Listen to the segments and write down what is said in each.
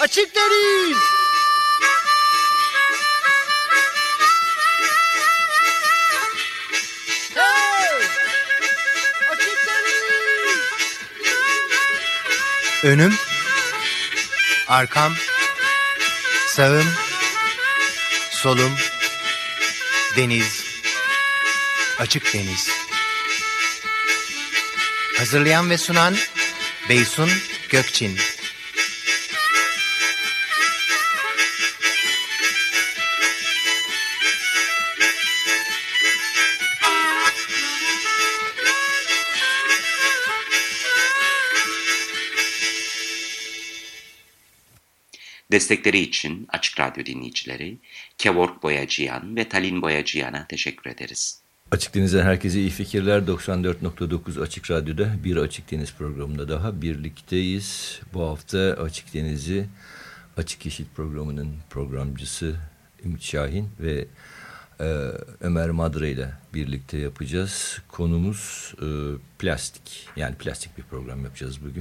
Açık Deniz. Hey! Açık Deniz. Önüm, arkam, sağım, solum, deniz, açık deniz. Hazırlayan ve sunan Beysun Gökçin. Destekleri için Açık Radyo dinleyicileri Kevork Boyacıyan ve Talin Boyacıyan'a teşekkür ederiz. Açık Deniz'den herkese iyi fikirler. 94.9 Açık Radyo'da bir Açık Deniz programında daha birlikteyiz. Bu hafta Açık Deniz'i Açık Yeşil programının programcısı Ümit Şahin ve Ömer Madre ile birlikte yapacağız. Konumuz plastik. Yani plastik bir program yapacağız bugün.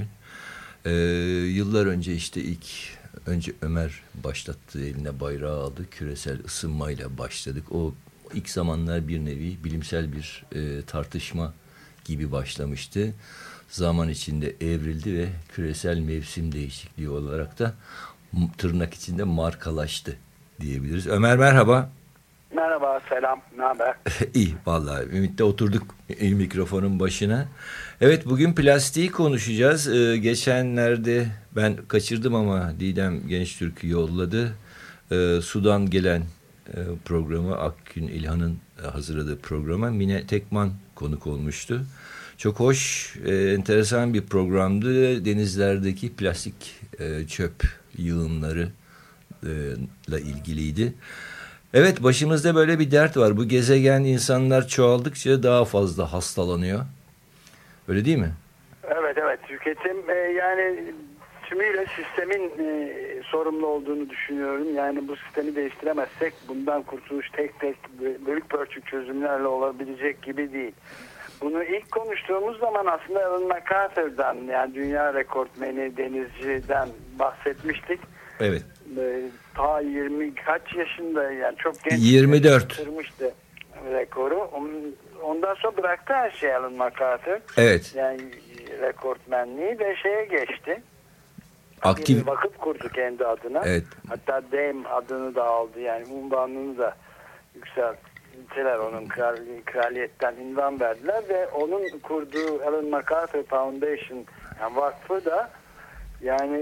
Yıllar önce işte önce Ömer başlattı, eline bayrağı aldı. Küresel ısınmayla başladık. O ilk zamanlar bir nevi bilimsel bir tartışma gibi başlamıştı. Zaman içinde evrildi ve küresel mevsim değişikliği olarak da tırnak içinde markalaştı diyebiliriz. Ömer merhaba. Merhaba, selam, ne haber? İyi, vallahi Ümit'le oturduk mikrofonun başına. Evet, bugün plastiği konuşacağız. Geçenlerde ben kaçırdım ama Didem Gençtürk yolladı. Sudan gelen programı, Akgün İlhan'ın hazırladığı programa Mine Tekman konuk olmuştu. Çok hoş, enteresan bir programdı. Denizlerdeki plastik çöp yığınları ile ilgiliydi. Evet, başımızda böyle bir dert var. Bu gezegen insanlar çoğaldıkça daha fazla hastalanıyor. Öyle değil mi? Evet. Tüketim yani tümüyle sistemin sorumlu olduğunu düşünüyorum. Yani bu sistemi değiştiremezsek bundan kurtuluş tek bölük pörçük çözümlerle olabilecek gibi değil. Bunu ilk konuştuğumuz zaman aslında Alan MacArthur'dan, yani dünya rekortmeni denizciden bahsetmiştik. Evet. Ta 20 kaç yaşında, yani çok genç 24 kırmıştı rekoru. Ondan sonra bıraktı her şeyi Alan MacArthur. Evet. Yani rekortmenliği ve şeye geçti. Aktif Bir vakıf kurdu kendi adına. Evet. Hatta Dame adını da aldı. Yani unvanını da yükselttiler, onun kraliyetten ünvan verdiler ve onun kurduğu Alan MacArthur Foundation, yani vakfı da yani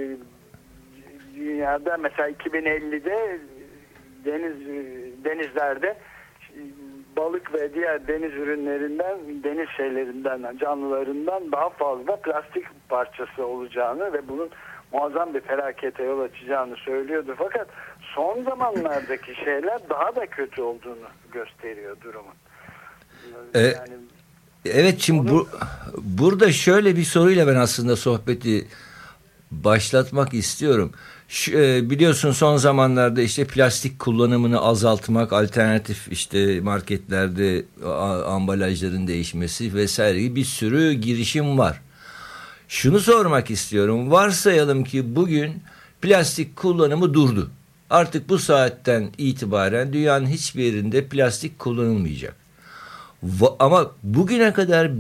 dünyada mesela 2050'de denizlerde balık ve diğer deniz ürünlerinden, deniz şeylerinden, canlılarından daha fazla plastik parçası olacağını ve bunun muazzam bir felakete yol açacağını söylüyordu. Fakat son zamanlardaki şeyler daha da kötü olduğunu gösteriyor durumun. Yani, evet, şimdi burada şöyle bir soruyla ben aslında sohbeti başlatmak istiyorum. Biliyorsun, son zamanlarda işte plastik kullanımını azaltmak, alternatif işte marketlerde ambalajların değişmesi vesaire gibi bir sürü girişim var. Şunu sormak istiyorum. Varsayalım ki bugün plastik kullanımı durdu. Artık bu saatten itibaren dünyanın hiçbir yerinde plastik kullanılmayacak. Ama bugüne kadar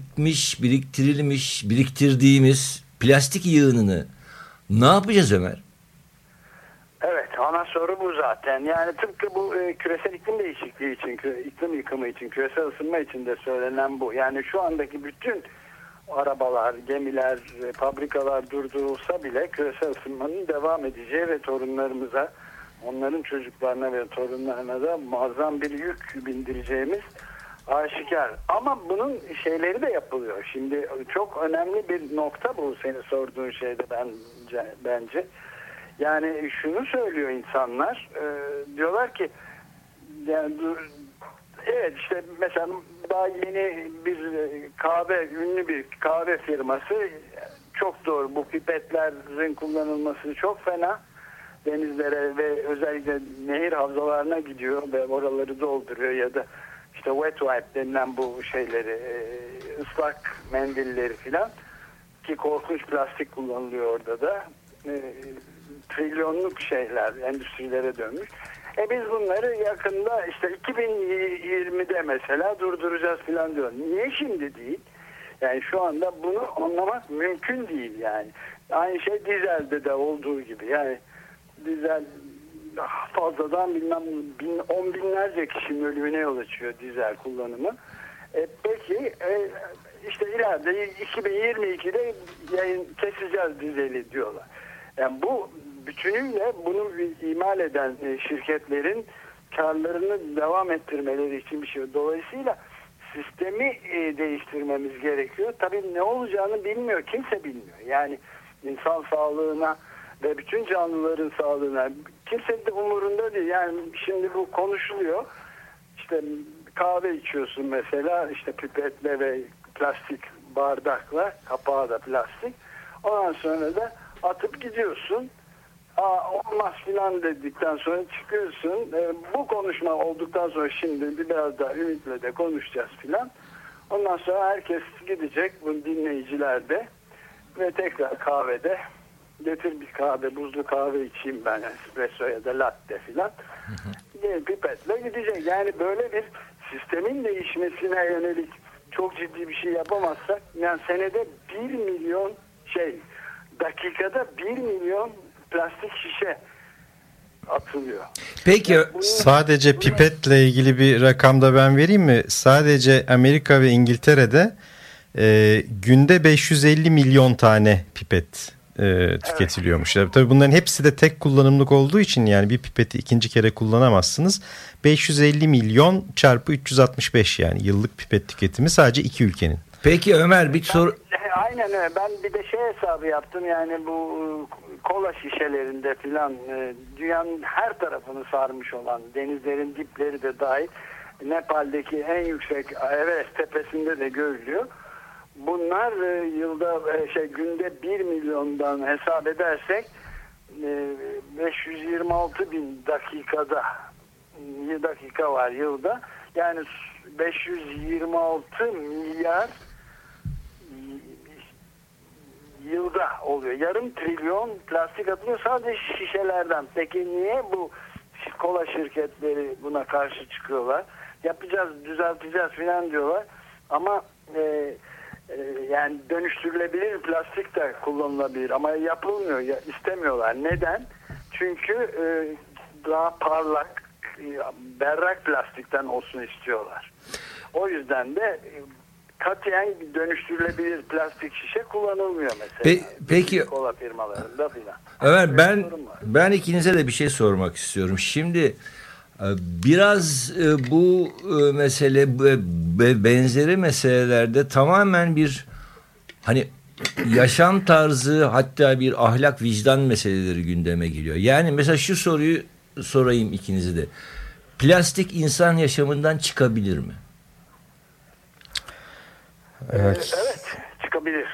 biriktirdiğimiz plastik yığınını ne yapacağız Ömer? Evet, ana soru bu zaten. Yani tıpkı bu küresel iklim değişikliği için, iklim yıkımı için, küresel ısınma için de söylenen bu. Yani şu andaki bütün arabalar, gemiler, fabrikalar durdurulsa bile küresel ısınmanın devam edeceği ve torunlarımıza, onların çocuklarına ve torunlarına da muazzam bir yük bindireceğimiz aşikar. Ama bunun şeyleri de yapılıyor. Şimdi çok önemli bir nokta bu senin sorduğun şeyde bence. Yani şunu söylüyor insanlar, diyorlar ki yani, evet işte mesela daha yeni bir ünlü bir kahve firması, çok doğru, bu pipetlerin kullanılması çok fena, denizlere ve özellikle nehir havzalarına gidiyor ve oraları dolduruyor ya da işte wet wipe denilen bu şeyleri, ıslak mendilleri filan, ki korkunç plastik kullanılıyor orada da. trilyonluk şeyler, endüstrilere dönmüş. Biz bunları yakında işte 2020'de mesela durduracağız falan diyor. Niye şimdi değil? Yani şu anda bunu anlamak mümkün değil yani. Aynı şey dizelde de olduğu gibi. Yani dizel fazladan bilmem on binlerce kişinin ölümüne yol açıyor dizel kullanımı. Peki işte ileride 2022'de keseceğiz dizeli diyorlar. Yani bu bütünüyle bunu imal eden şirketlerin karlarını devam ettirmeleri için bir şey. Dolayısıyla sistemi değiştirmemiz gerekiyor. Tabii ne olacağını bilmiyor. Kimse bilmiyor. Yani insan sağlığına ve bütün canlıların sağlığına kimse de umurunda değil. Yani şimdi bu konuşuluyor. İşte kahve içiyorsun mesela, işte pipetle ve plastik bardakla, kapağı da plastik. Ondan sonra da atıp gidiyorsun. Olmaz filan dedikten sonra çıkıyorsun. Bu konuşma olduktan sonra şimdi biraz daha Ümit'le de konuşacağız filan. Ondan sonra herkes gidecek, bu dinleyiciler de, ve tekrar kahvede getir bir kahve, buzlu kahve içeyim ben, espresso ya da latte filan. Pipetle gidecek. Yani böyle bir sistemin değişmesine yönelik çok ciddi bir şey yapamazsak, yani senede 1 milyon dakikada 1 milyon plastik şişe atılıyor. Peki Yani sadece pipetle ilgili bir rakam da ben vereyim mi? Sadece Amerika ve İngiltere'de günde 550 milyon tane pipet tüketiliyormuş. Evet. Tabii bunların hepsi de tek kullanımlık olduğu için yani bir pipeti ikinci kere kullanamazsınız. 550 milyon çarpı 365 yani yıllık pipet tüketimi sadece 2 ülkenin. Peki Ömer bir soru. Aynen öyle. Ben bir de hesabı yaptım, yani bu kola şişelerinde filan dünyanın her tarafını sarmış olan, denizlerin dipleri de dahil, Nepal'deki en yüksek Everest tepesinde de görülüyor. Bunlar yılda günde 1 milyondan hesap edersek 526 bin dakikada dakika var yılda. Yani 526 milyar yılda oluyor. Yarım trilyon plastik atılıyor sadece şişelerden. Peki niye bu kola şirketleri buna karşı çıkıyorlar? Yapacağız, düzelteceğiz filan diyorlar. Ama yani dönüştürülebilir plastik de kullanılabilir ama yapılmıyor, istemiyorlar. Neden? Çünkü daha parlak, berrak plastikten olsun istiyorlar. O yüzden de katiyen dönüştürülebilir plastik şişe kullanılmıyor mesela. Peki kola firmalarında filan. Ömer, ben ikinize de bir şey sormak istiyorum. Şimdi biraz bu mesele ve benzeri meselelerde tamamen bir hani yaşam tarzı, hatta bir ahlak vicdan meseleleri gündeme geliyor. Yani mesela şu soruyu sorayım ikinize de. Plastik insan yaşamından çıkabilir mi? Evet, çıkabilir.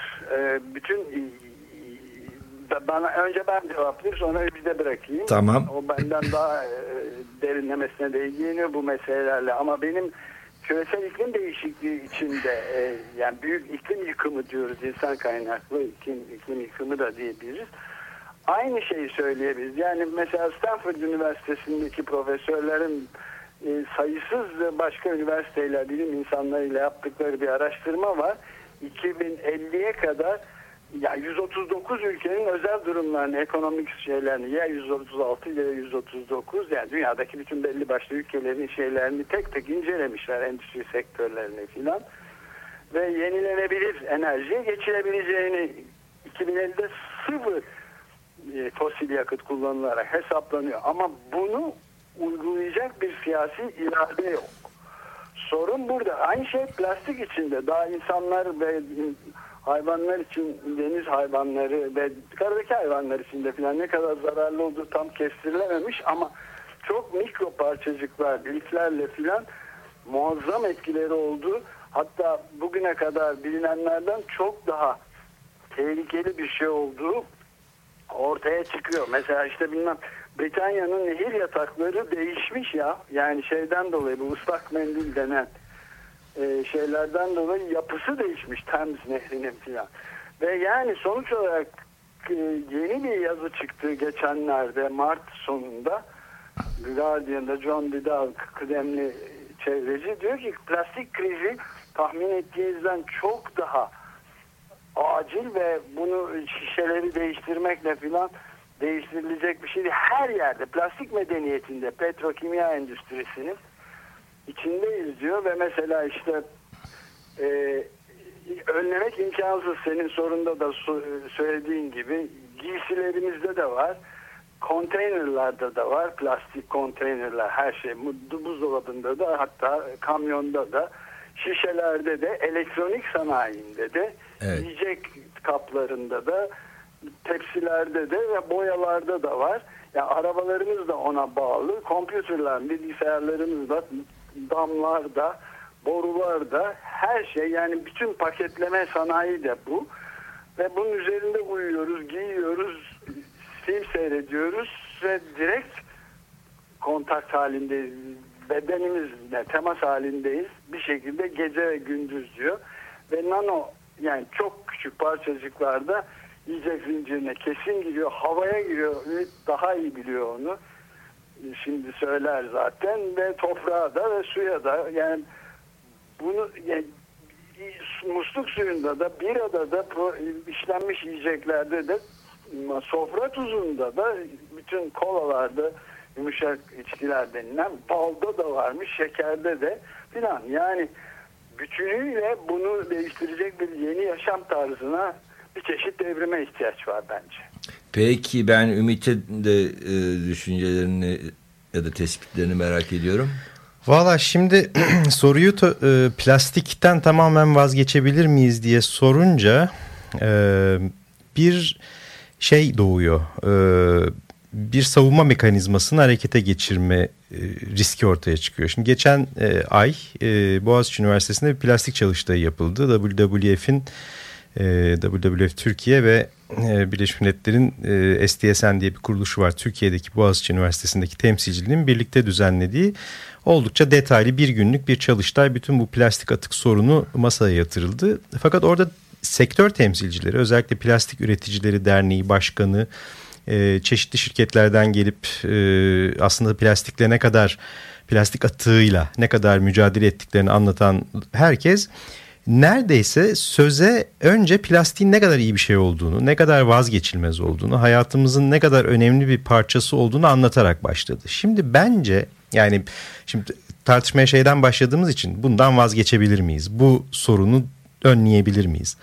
Önce ben cevaplayayım, sonra bir de bırakayım. Tamam. O benden daha derinlemesine de ilgileniyor bu meselelerle. Ama benim küresel iklim değişikliği içinde yani büyük iklim yıkımı diyoruz, insan kaynaklı iklim yıkımı da diyebiliriz. Aynı şeyi söyleyebiliriz. Yani mesela Stanford Üniversitesi'ndeki profesörlerin sayısız başka üniversiteyle, bilim insanlarıyla yaptıkları bir araştırma var. 2050'ye kadar ya 139 ülkenin özel durumlarını, ekonomik şeylerini, ya 136 ya 139, yani dünyadaki bütün belli başlı ülkelerin şeylerini tek tek incelemişler, endüstri sektörlerini filan, ve yenilenebilir enerjiye geçilebileceğini 2050'de sıfır fosil yakıt kullanılarak hesaplanıyor. Ama bunu uygulayacak bir siyasi irade yok. Sorun burada. Aynı şey plastik içinde. Daha insanlar ve hayvanlar için, deniz hayvanları ve karadaki hayvanlar için de filan ne kadar zararlı olduğu tam kestirilememiş ama çok mikro parçacıklar, liflerle filan muazzam etkileri olduğu, hatta bugüne kadar bilinenlerden çok daha tehlikeli bir şey olduğu ortaya çıkıyor. Mesela işte bilmem, Britanya'nın nehir yatakları değişmiş ya. Yani şeyden dolayı, bu ıslak mendil denen şeylerden dolayı yapısı değişmiş, Thames nehrinin filan. Ve yani sonuç olarak yeni bir yazı çıktı geçenlerde Mart sonunda. Guardian'da John Vidal kıdemli çevreci diyor ki plastik krizi tahmin ettiğinizden çok daha acil ve bunu şişeleri değiştirmekle filan değiştirilecek bir şey değil. Her yerde plastik medeniyetinde petrokimya endüstrisinin içindeyiz diyor ve mesela işte önlemek imkansız, senin sorunda da söylediğin gibi giysilerimizde de var, konteynerlarda da var, plastik konteynerler, her şey, buzdolabında da, hatta kamyonda da, şişelerde de, elektronik sanayinde de, evet, yiyecek kaplarında da, tepsilerde de ve boyalarda da var. Yani arabalarımız da ona bağlı, kompüterler, bilgisayarlarımız da, damlar da, borular da, her şey, yani bütün paketleme sanayi de bu. Ve bunun üzerinde uyuyoruz, giyiyoruz, film seyrediyoruz ve direkt kontak halindeyiz. Bedenimizle temas halindeyiz. Bir şekilde gece ve gündüz diyor. Ve nano, yani çok küçük parçacıklarda yiyecek zincirine kesin giriyor, havaya giriyor. Daha iyi biliyor onu. Şimdi söyler zaten. Ve toprağa da ve suya da, yani bunu, yani musluk suyunda da, birada da, işlenmiş yiyeceklerde de, sofra tuzunda da, bütün kolalarda, yumuşak içkiler denilen, balda da varmış, şekerde de filan. Yani bütünüyle bunu değiştirecek bir yeni yaşam tarzına, bir çeşit devrime ihtiyaç var bence. Peki, ben Ümit'in de düşüncelerini ya da tespitlerini merak ediyorum. Valla şimdi soruyu plastikten tamamen vazgeçebilir miyiz diye sorunca bir şey doğuyor. Bir savunma mekanizmasını harekete geçirme riski ortaya çıkıyor. Şimdi geçen ay Boğaziçi Üniversitesi'nde bir plastik çalıştayı yapıldı. WWF Türkiye ve Birleşmiş Milletler'in STSN diye bir kuruluşu var. Türkiye'deki Boğaziçi Üniversitesi'ndeki temsilciliğinin birlikte düzenlediği oldukça detaylı bir günlük bir çalıştay. Bütün bu plastik atık sorunu masaya yatırıldı. Fakat orada sektör temsilcileri, özellikle Plastik Üreticileri Derneği Başkanı, çeşitli şirketlerden gelip aslında plastikle ne kadar, plastik atığıyla ne kadar mücadele ettiklerini anlatan herkes neredeyse söze önce plastiğin ne kadar iyi bir şey olduğunu, ne kadar vazgeçilmez olduğunu, hayatımızın ne kadar önemli bir parçası olduğunu anlatarak başladı. Şimdi bence, yani şimdi tartışmaya şeyden başladığımız için bundan vazgeçebilir miyiz? Bu sorunu önleyebilir miyiz?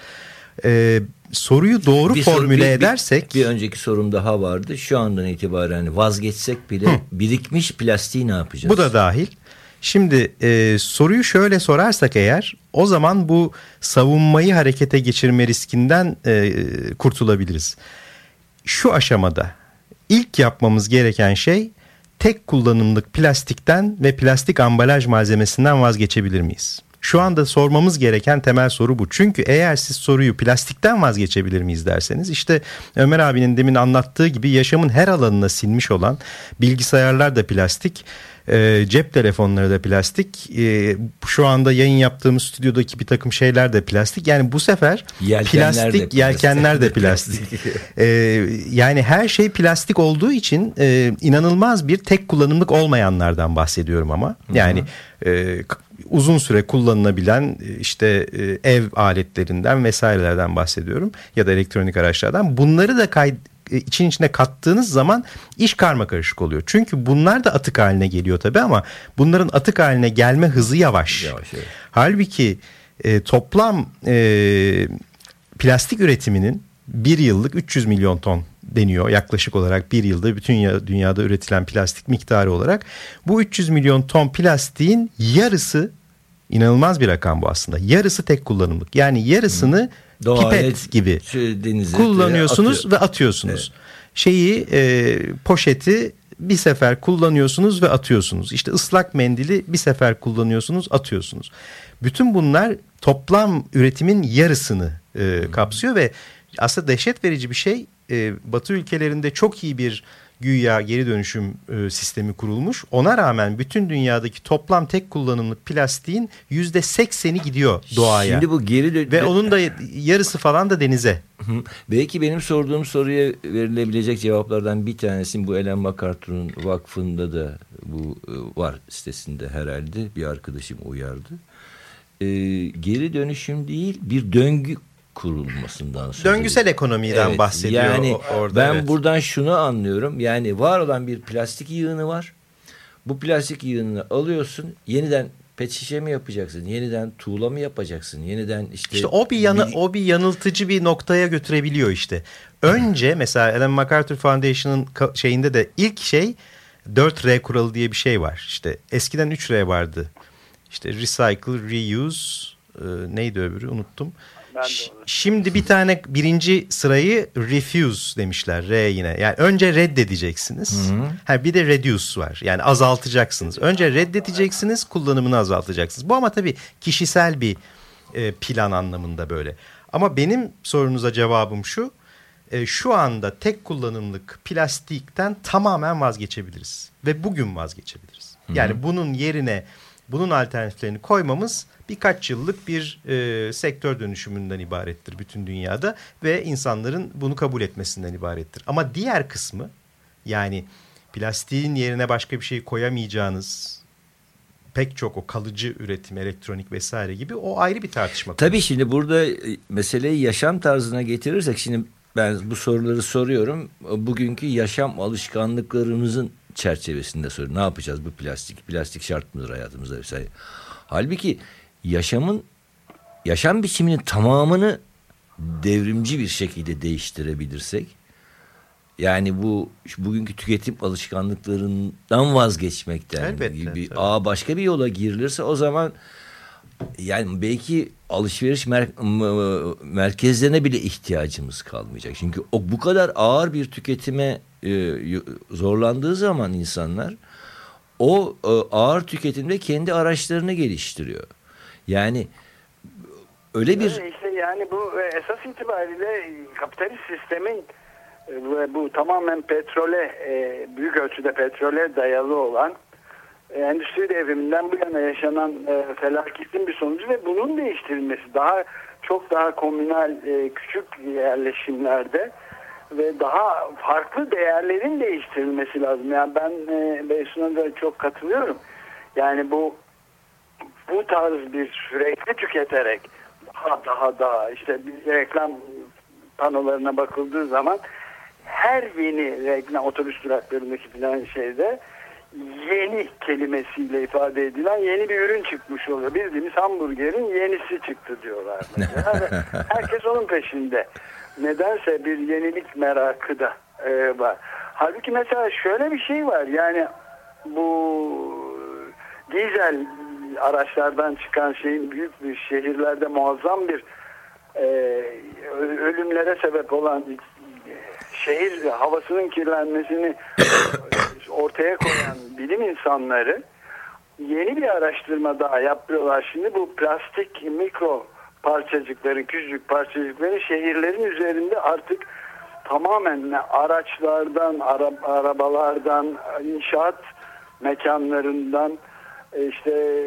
Soruyu doğru formüle edersek... Bir önceki sorum daha vardı. Şu andan itibaren vazgeçsek bile birikmiş plastiği ne yapacağız? Bu da dahil. Şimdi soruyu şöyle sorarsak eğer, o zaman bu savunmayı harekete geçirme riskinden kurtulabiliriz. Şu aşamada ilk yapmamız gereken şey, tek kullanımlık plastikten ve plastik ambalaj malzemesinden vazgeçebilir miyiz? Şu anda sormamız gereken temel soru bu. Çünkü eğer siz soruyu plastikten vazgeçebilir miyiz derseniz, işte Ömer abinin demin anlattığı gibi yaşamın her alanına sinmiş olan bilgisayarlar da plastik, cep telefonları da plastik, şu anda yayın yaptığımız stüdyodaki bir takım şeyler de plastik. Yani bu sefer yelkenler de plastik. Yani her şey plastik olduğu için inanılmaz bir tek kullanımlık olmayanlardan bahsediyorum ama. Yani uzun süre kullanılabilen işte ev aletlerinden vesairelerden bahsediyorum ya da elektronik araçlardan. Bunları da için içine kattığınız zaman iş karmakarışık oluyor. Çünkü bunlar da atık haline geliyor tabii ama bunların atık haline gelme hızı yavaş. Evet. Halbuki toplam plastik üretiminin bir yıllık 300 milyon ton deniyor yaklaşık olarak, bir yılda bütün dünyada üretilen plastik miktarı olarak. Bu 300 milyon ton plastiğin yarısı, inanılmaz bir rakam bu aslında, yarısı tek kullanımlık. Yani yarısını pipet gibi kullanıyorsunuz ve atıyorsunuz. Evet. Poşeti bir sefer kullanıyorsunuz ve atıyorsunuz. İşte ıslak mendili bir sefer kullanıyorsunuz, atıyorsunuz. Bütün bunlar toplam üretimin yarısını kapsıyor ve aslında dehşet verici bir şey. Batı ülkelerinde çok iyi bir güya geri dönüşüm sistemi kurulmuş. Ona rağmen bütün dünyadaki toplam tek kullanımlık plastiğin %80'i gidiyor doğaya. Şimdi bu geri ve onun da yarısı falan da denize. Belki benim sorduğum soruya verilebilecek cevaplardan bir tanesi bu Ellen MacArthur'un vakfında da bu var sitesinde herhalde, bir arkadaşım uyardı. Geri dönüşüm değil, bir döngü kurulmasından söz döngüsel ekonomiden bahsediyor. Yani orada, ben buradan şunu anlıyorum. Yani var olan bir plastik yığını var. Bu plastik yığınını alıyorsun, yeniden pet şişe mi yapacaksın? Yeniden tuğla mı yapacaksın? Yeniden işte o bir yanıltıcı bir noktaya götürebiliyor işte. Önce mesela Ellen MacArthur Foundation'ın şeyinde de ilk şey 4R kuralı diye bir şey var. İşte eskiden 3R vardı. İşte recycle, reuse, neydi öbürü unuttum. Şimdi bir tane birinci sırayı refuse demişler, R yine. Yani önce reddedeceksiniz. Bir de reduce var. Yani azaltacaksınız. Önce reddedeceksiniz, kullanımını azaltacaksınız. Bu ama tabii kişisel bir plan anlamında böyle. Ama benim sorunuza cevabım şu. Şu anda tek kullanımlık plastikten tamamen vazgeçebiliriz. Ve bugün vazgeçebiliriz. Yani bunun yerine bunun alternatiflerini koymamız birkaç yıllık bir sektör dönüşümünden ibarettir bütün dünyada ve insanların bunu kabul etmesinden ibarettir. Ama diğer kısmı, yani plastiğin yerine başka bir şey koyamayacağınız pek çok o kalıcı üretim, elektronik vesaire gibi, o ayrı bir tartışma. Tabii şimdi burada meseleyi yaşam tarzına getirirsek, şimdi ben bu soruları soruyorum. Bugünkü yaşam alışkanlıklarımızın çerçevesinde soruyorum. Ne yapacağız bu plastik? Plastik şart mıdır hayatımızda vesaire? Halbuki yaşam biçiminin tamamını devrimci bir şekilde değiştirebilirsek, yani bugünkü tüketim alışkanlıklarından vazgeçmekten elbette, başka bir yola girilirse, o zaman yani belki alışveriş merkezlerine bile ihtiyacımız kalmayacak. Çünkü bu kadar ağır bir tüketime zorlandığı zaman insanlar o ağır tüketimde kendi araçlarını geliştiriyor. Yani öyle bir... İşte yani bu esas itibariyle kapitalist sistemin bu tamamen petrole, büyük ölçüde petrole dayalı olan endüstri devriminden bu yana yaşanan felaketin bir sonucu ve bunun değiştirilmesi çok daha komünal küçük yerleşimlerde ve daha farklı değerlerin değiştirilmesi lazım. Yani ben Beysun'a da çok katılıyorum. Yani bu tarz bir sürekli tüketerek daha işte bir reklam panolarına bakıldığı zaman her yeni reklam, otobüs duraklarındaki falan şeyde yeni kelimesiyle ifade edilen yeni bir ürün çıkmış oluyor. Bildiğimiz hamburgerin yenisi çıktı diyorlar mesela. Herkes onun peşinde. Nedense bir yenilik merakı da var. Halbuki mesela şöyle bir şey var. Yani bu dizel araçlardan çıkan şeyin büyük bir şehirlerde muazzam bir ölümlere sebep olan şehir havasının kirlenmesini ortaya koyan bilim insanları yeni bir araştırma daha yapıyorlar. Şimdi bu plastik mikro parçacıkları, küçücük parçacıkları şehirlerin üzerinde artık tamamen araçlardan, arabalardan, inşaat mekanlarından, işte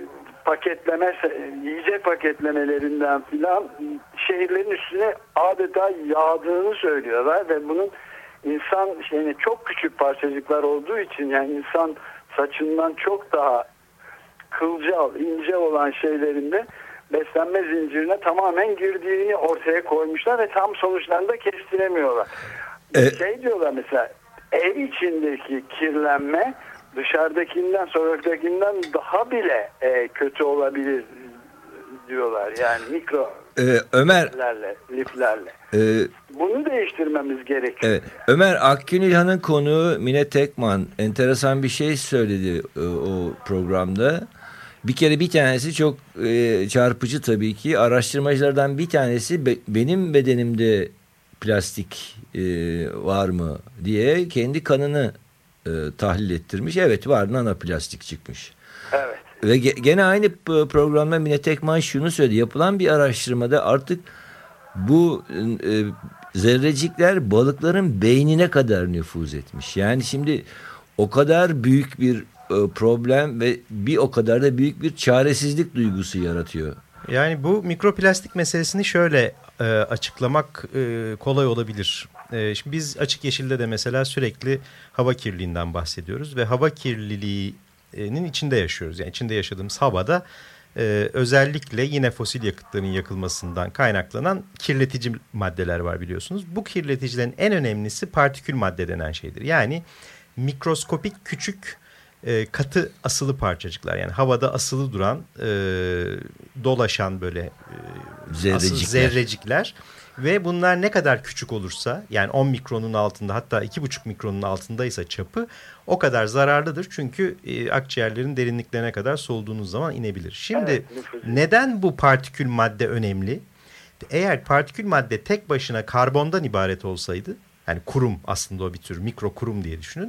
yiyecek paketlemelerinden filan şehirlerin üstüne adeta yağdığını söylüyorlar ve bunun insan çok küçük parçacıklar olduğu için, yani insan saçından çok daha kılcal, ince olan şeylerinde beslenme zincirine tamamen girdiğini ortaya koymuşlar ve tam sonuçlarını da kestiremiyorlar. Diyorlar mesela, ev içindeki kirlenme dışarıdakinden, sokaktakinden daha bile kötü olabilir diyorlar. Yani mikro liflerle. Bunu değiştirmemiz gerekiyor. Evet. Ömer Akgünilhan'ın konuğu Mine Tekman enteresan bir şey söyledi o programda. Bir tanesi çok çarpıcı tabii ki. Araştırmacılardan bir tanesi benim bedenimde plastik var mı diye kendi kanını tahlil ettirmiş. Evet, var, nanoplastik çıkmış. Evet. Ve gene aynı programda Mine Tekman şunu söyledi. Yapılan bir araştırmada artık bu zerrecikler balıkların beynine kadar nüfuz etmiş. Yani şimdi o kadar büyük bir problem ve bir o kadar da büyük bir çaresizlik duygusu yaratıyor. Yani bu mikroplastik meselesini şöyle açıklamak kolay olabilir. Şimdi biz Açık Yeşil'de de mesela sürekli hava kirliliğinden bahsediyoruz ve hava kirliliğinin içinde yaşıyoruz. Yani içinde yaşadığımız havada özellikle yine fosil yakıtların yakılmasından kaynaklanan kirletici maddeler var biliyorsunuz. Bu kirleticilerin en önemlisi partikül madde denen şeydir. Yani mikroskopik küçük katı asılı parçacıklar, yani havada asılı duran dolaşan böyle zerrecikler ve bunlar ne kadar küçük olursa, yani 10 mikronun altında, hatta 2,5 mikronun altındaysa çapı, o kadar zararlıdır. Çünkü akciğerlerin derinliklerine kadar soluduğunuz zaman inebilir. Şimdi neden bu partikül madde önemli? Eğer partikül madde tek başına karbondan ibaret olsaydı, yani kurum, aslında o bir tür mikro kurum diye düşünün,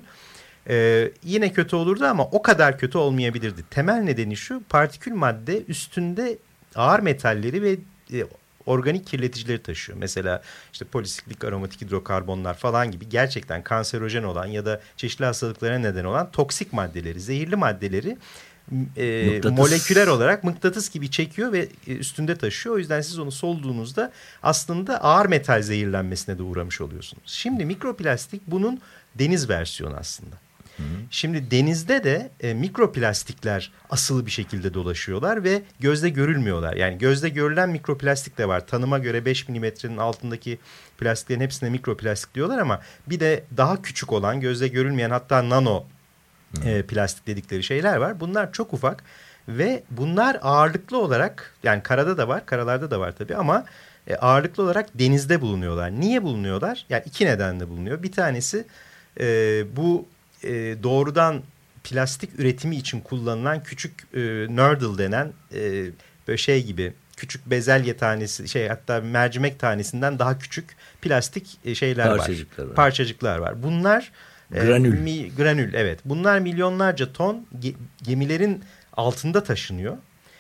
yine kötü olurdu ama o kadar kötü olmayabilirdi. Temel nedeni şu: partikül madde üstünde ağır metalleri ve organik kirleticileri taşıyor. Mesela işte polisiklik aromatik hidrokarbonlar falan gibi gerçekten kanserojen olan ya da çeşitli hastalıklara neden olan toksik maddeleri, zehirli maddeleri moleküler olarak mıknatıs gibi çekiyor ve üstünde taşıyor. O yüzden siz onu soluduğunuzda aslında ağır metal zehirlenmesine de uğramış oluyorsunuz. Şimdi mikroplastik bunun deniz versiyonu aslında. Şimdi denizde de mikroplastikler asılı bir şekilde dolaşıyorlar ve gözle görülmüyorlar. Yani gözle görülen mikroplastik de var. Tanıma göre 5 milimetrenin altındaki plastiklerin hepsine mikroplastik diyorlar ama bir de daha küçük olan, gözle görülmeyen, hatta nano plastik dedikleri şeyler var. Bunlar çok ufak ve bunlar ağırlıklı olarak, yani karada da var, karalarda da var tabii ama ağırlıklı olarak denizde bulunuyorlar. Niye bulunuyorlar? Yani iki nedenle bulunuyor. Bir tanesi bu doğrudan plastik üretimi için kullanılan küçük nurdle denen böyle şey gibi küçük bezelye tanesi, hatta mercimek tanesinden daha küçük plastik şeyler parçacıklar var. Bunlar granül, evet. Bunlar milyonlarca ton gemilerin altında taşınıyor.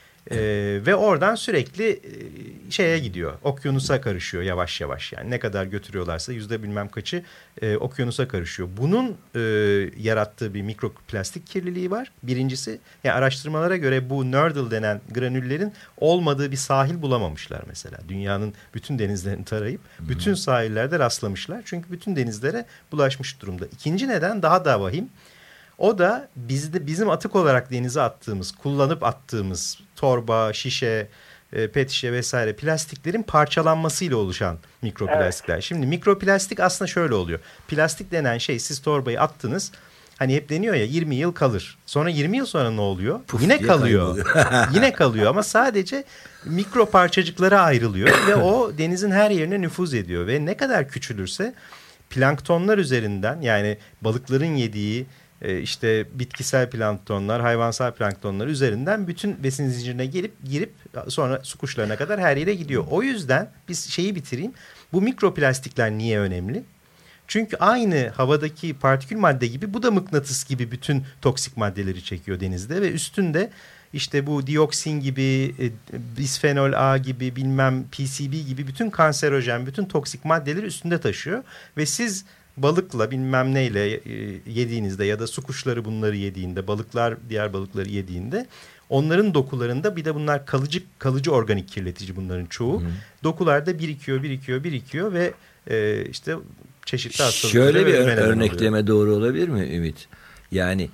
Ve oradan sürekli şeye gidiyor, okyanusa karışıyor yavaş yavaş. Yani ne kadar götürüyorlarsa bilmem kaçı okyanusa karışıyor. Bunun yarattığı bir mikroplastik kirliliği var. Birincisi, yani araştırmalara göre bu nurdle denen granüllerin olmadığı bir sahil bulamamışlar mesela. Dünyanın bütün denizlerini tarayıp bütün sahillerde rastlamışlar. Çünkü bütün denizlere bulaşmış durumda. İkinci neden daha da vahim. O da bizim atık olarak denize attığımız, kullanıp attığımız torba, şişe, pet şişe vesaire plastiklerin parçalanmasıyla oluşan mikroplastikler. Evet. Şimdi mikroplastik aslında şöyle oluyor. Plastik denen şey, siz torbayı attınız. Hani hep deniyor ya 20 yıl kalır. Sonra 20 yıl sonra ne oluyor? Yine kalıyor. Yine kalıyor ama sadece mikro parçacıklara ayrılıyor ve o denizin her yerine nüfuz ediyor. Ve ne kadar küçülürse planktonlar üzerinden, yani balıkların yediği işte bitkisel planktonlar, hayvansal planktonlar üzerinden bütün besin zincirine girip sonra su kuşlarına kadar her yere gidiyor. O yüzden biz şeyi bitireyim. Bu mikroplastikler niye önemli? Çünkü aynı havadaki partikül madde gibi bu da mıknatıs gibi bütün toksik maddeleri çekiyor denizde ve üstünde işte bu dioksin gibi, bisfenol A gibi, bilmem PCB gibi bütün kanserojen, bütün toksik maddeleri üstünde taşıyor kaşıyor. Ve siz balıkla bilmem neyle yediğinizde ya da su kuşları bunları yediğinde, balıklar diğer balıkları yediğinde onların dokularında, bir de bunlar kalıcı organik kirletici bunların çoğu. Dokularda birikiyor ve işte çeşitli hastalıklara. Şöyle bir örnekleme oluyor. Doğru olabilir mi Ümit? Yani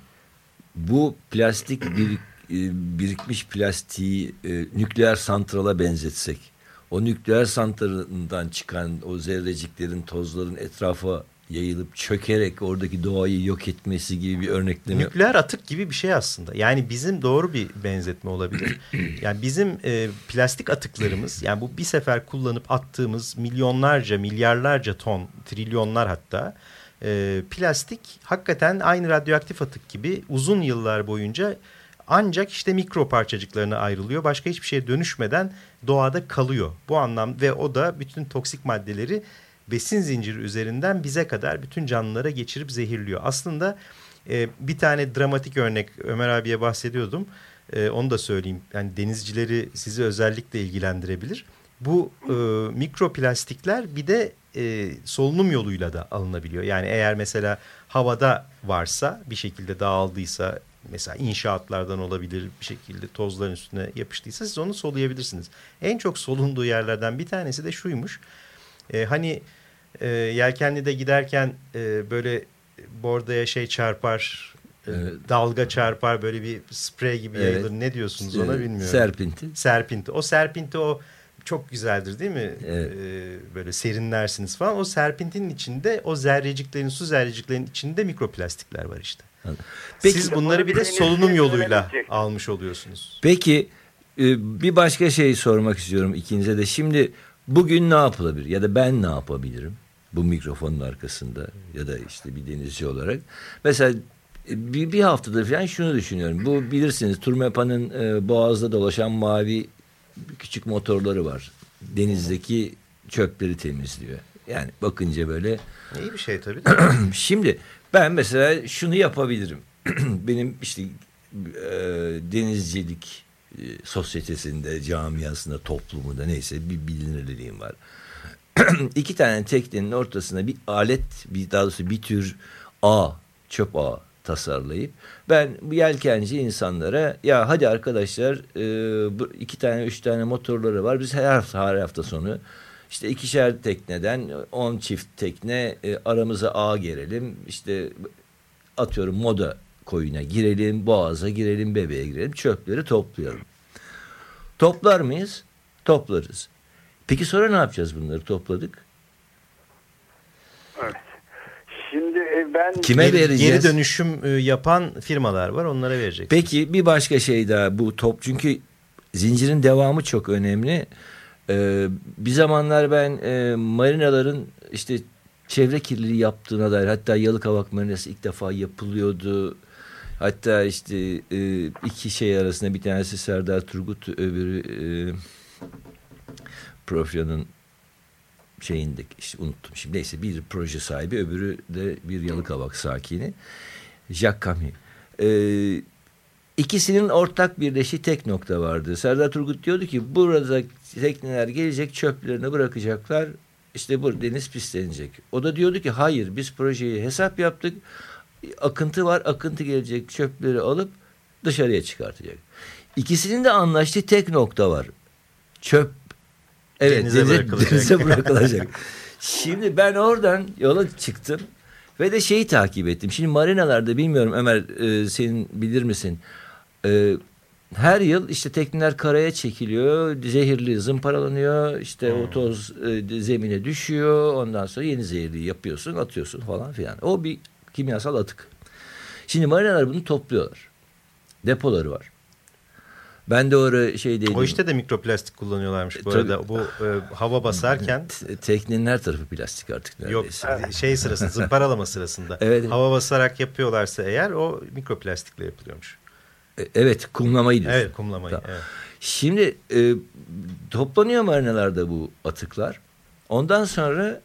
bu plastik birikmiş plastiği nükleer santrala benzetsek, o nükleer santralından çıkan o zerreciklerin, tozların etrafa yayılıp çökerek oradaki doğayı yok etmesi gibi bir örnekleme. Nükleer atık gibi bir şey aslında. Yani bizim doğru bir benzetme olabilir. Yani bizim plastik atıklarımız, yani bu bir sefer kullanıp attığımız milyonlarca, milyarlarca ton, trilyonlar hatta plastik hakikaten aynı radyoaktif atık gibi uzun yıllar boyunca ancak işte mikro parçacıklarına ayrılıyor. Başka hiçbir şeye dönüşmeden doğada kalıyor. Bu anlam ve o da bütün toksik maddeleri besin zinciri üzerinden bize kadar bütün canlılara geçirip zehirliyor. Aslında bir tane dramatik örnek, Ömer abiye bahsediyordum. Onu da söyleyeyim. Yani denizcileri sizi özellikle ilgilendirebilir. Bu mikroplastikler bir de solunum yoluyla da alınabiliyor. Yani eğer mesela havada varsa, bir şekilde dağıldıysa, mesela inşaatlardan olabilir, bir şekilde tozların üstüne yapıştıysa siz onu soluyabilirsiniz. En çok solunduğu yerlerden bir tanesi de şuymuş. Hani yelkenlide giderken böyle bordaya şey çarpar, evet. Dalga çarpar, böyle bir sprey gibi yayılır. Evet. Ne diyorsunuz ona bilmiyorum. Serpinti. Serpinti. O serpinti çok güzeldir değil mi? Evet. Böyle serinlersiniz falan. O serpintinin içinde, o zerreciklerin, su zerreciklerin içinde mikroplastikler var işte. Peki, siz bunları bir de solunum yoluyla almış oluyorsunuz. Peki bir başka şey sormak istiyorum ikinize de. Şimdi bugün ne yapılabilir ya da ben ne yapabilirim bu mikrofonun arkasında ya da işte bir denizci olarak? Mesela bir haftadır falan şunu düşünüyorum. Bu bilirsiniz Turmepa'nın boğazda dolaşan mavi küçük motorları var. Denizdeki çöpleri temizliyor. Yani bakınca böyle. İyi bir şey tabii. Şimdi ben mesela şunu yapabilirim. Benim işte denizcilik sosyetesinde, camiasında, toplumunda neyse bir bilinirliğim var. 2 tane teknenin ortasına bir alet, daha doğrusu bir tür çöp ağı tasarlayıp ben bu yelkenci insanlara ya hadi arkadaşlar 2 tane 3 tane motorları var, biz her hafta sonu işte 2'şer tekneden 10 çift tekne aramıza ağ gerelim, işte atıyorum Moda koyuna girelim, Boğaz'a girelim, Bebe'ye girelim, çöpleri toplayalım. Toplar mıyız? Toplarız. Peki sonra ne yapacağız bunları topladık? Evet. Şimdi ben kime vereceğiz? Geri dönüşüm yapan firmalar var, onlara vereceksiniz. Peki bir başka şey daha, bu çünkü zincirin devamı çok önemli. Bir zamanlar ben marinaların işte çevre kirliliği yaptığına dair, hatta Yalıkavak Marinası ilk defa yapılıyordu. Hatta işte 2 şey arasında, bir tanesi Serdar Turgut, öbürü Profya'nın şeyindeki, işte unuttum şimdi, neyse, bir proje sahibi, öbürü de bir Yalıkavak sakini, Jacques Camus. İkisinin ortak birleşiği tek nokta vardı. Serdar Turgut diyordu ki burada tekneler gelecek, çöplerini bırakacaklar, işte bu deniz pislenecek. O da diyordu ki hayır, biz projeyi hesap yaptık, akıntı var, akıntı gelecek, çöpleri alıp dışarıya çıkartacak. İkisinin de anlaştığı tek nokta var. Çöp denize bırakılacak. Şimdi ben oradan yola çıktım ve de şeyi takip ettim. Şimdi marinalarda, bilmiyorum Ömer, senin bilir misin? Her yıl işte tekneler karaya çekiliyor, zehirli zımparalanıyor, işte o toz zemine düşüyor, ondan sonra yeni zehirliği yapıyorsun, atıyorsun falan filan. O bir kimyasal atık. Şimdi marinalar bunu topluyorlar. Depoları var. Ben de orada şeydeydim. O işte de mikroplastik kullanıyorlarmış bu arada. Bu hava basarken. Teknenin her tarafı plastik artık neredeyse. Yok, şey sırasında, zımparalama sırasında. Evet. Hava basarak yapıyorlarsa eğer, o mikroplastikle yapılıyormuş. Evet, kumlamayı diyorsun. Evet, kumlamayı. Tamam. Evet. Şimdi toplanıyor marinalarda bu atıklar. Ondan sonra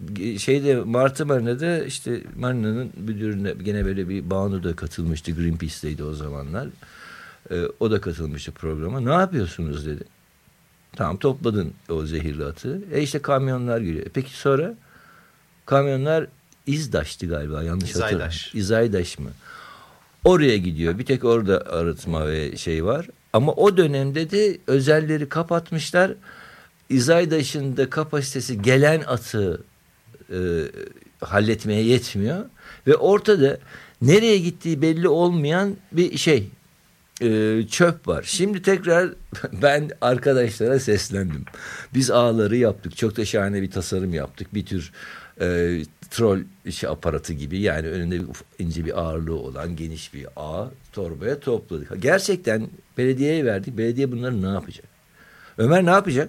Martı Marina'da işte marinanın müdürüne gene böyle bir Banu da katılmıştı. Greenpeace'teydi o zamanlar. O da katılmıştı programa. Ne yapıyorsunuz dedi. Tamam, topladın o zehirli atığı. İşte kamyonlar geliyor. Peki sonra kamyonlar İzdaş'tı galiba, yanlış hatırlamıyorum. İzaydaş mı? Oraya gidiyor. Bir tek orada arıtma ve şey var. Ama o dönemde de özelleri kapatmışlar. İzaydaş'ın da kapasitesi gelen atığı halletmeye yetmiyor. Ve ortada nereye gittiği belli olmayan bir çöp var. Şimdi tekrar ben arkadaşlara seslendim. Biz ağları yaptık. Çok da şahane bir tasarım yaptık. Bir tür troll aparatı gibi, yani önünde ince bir ağırlığı olan geniş bir ağ torbaya topladık. Gerçekten belediyeye verdik. Belediye bunları ne yapacak? Ömer ne yapacak?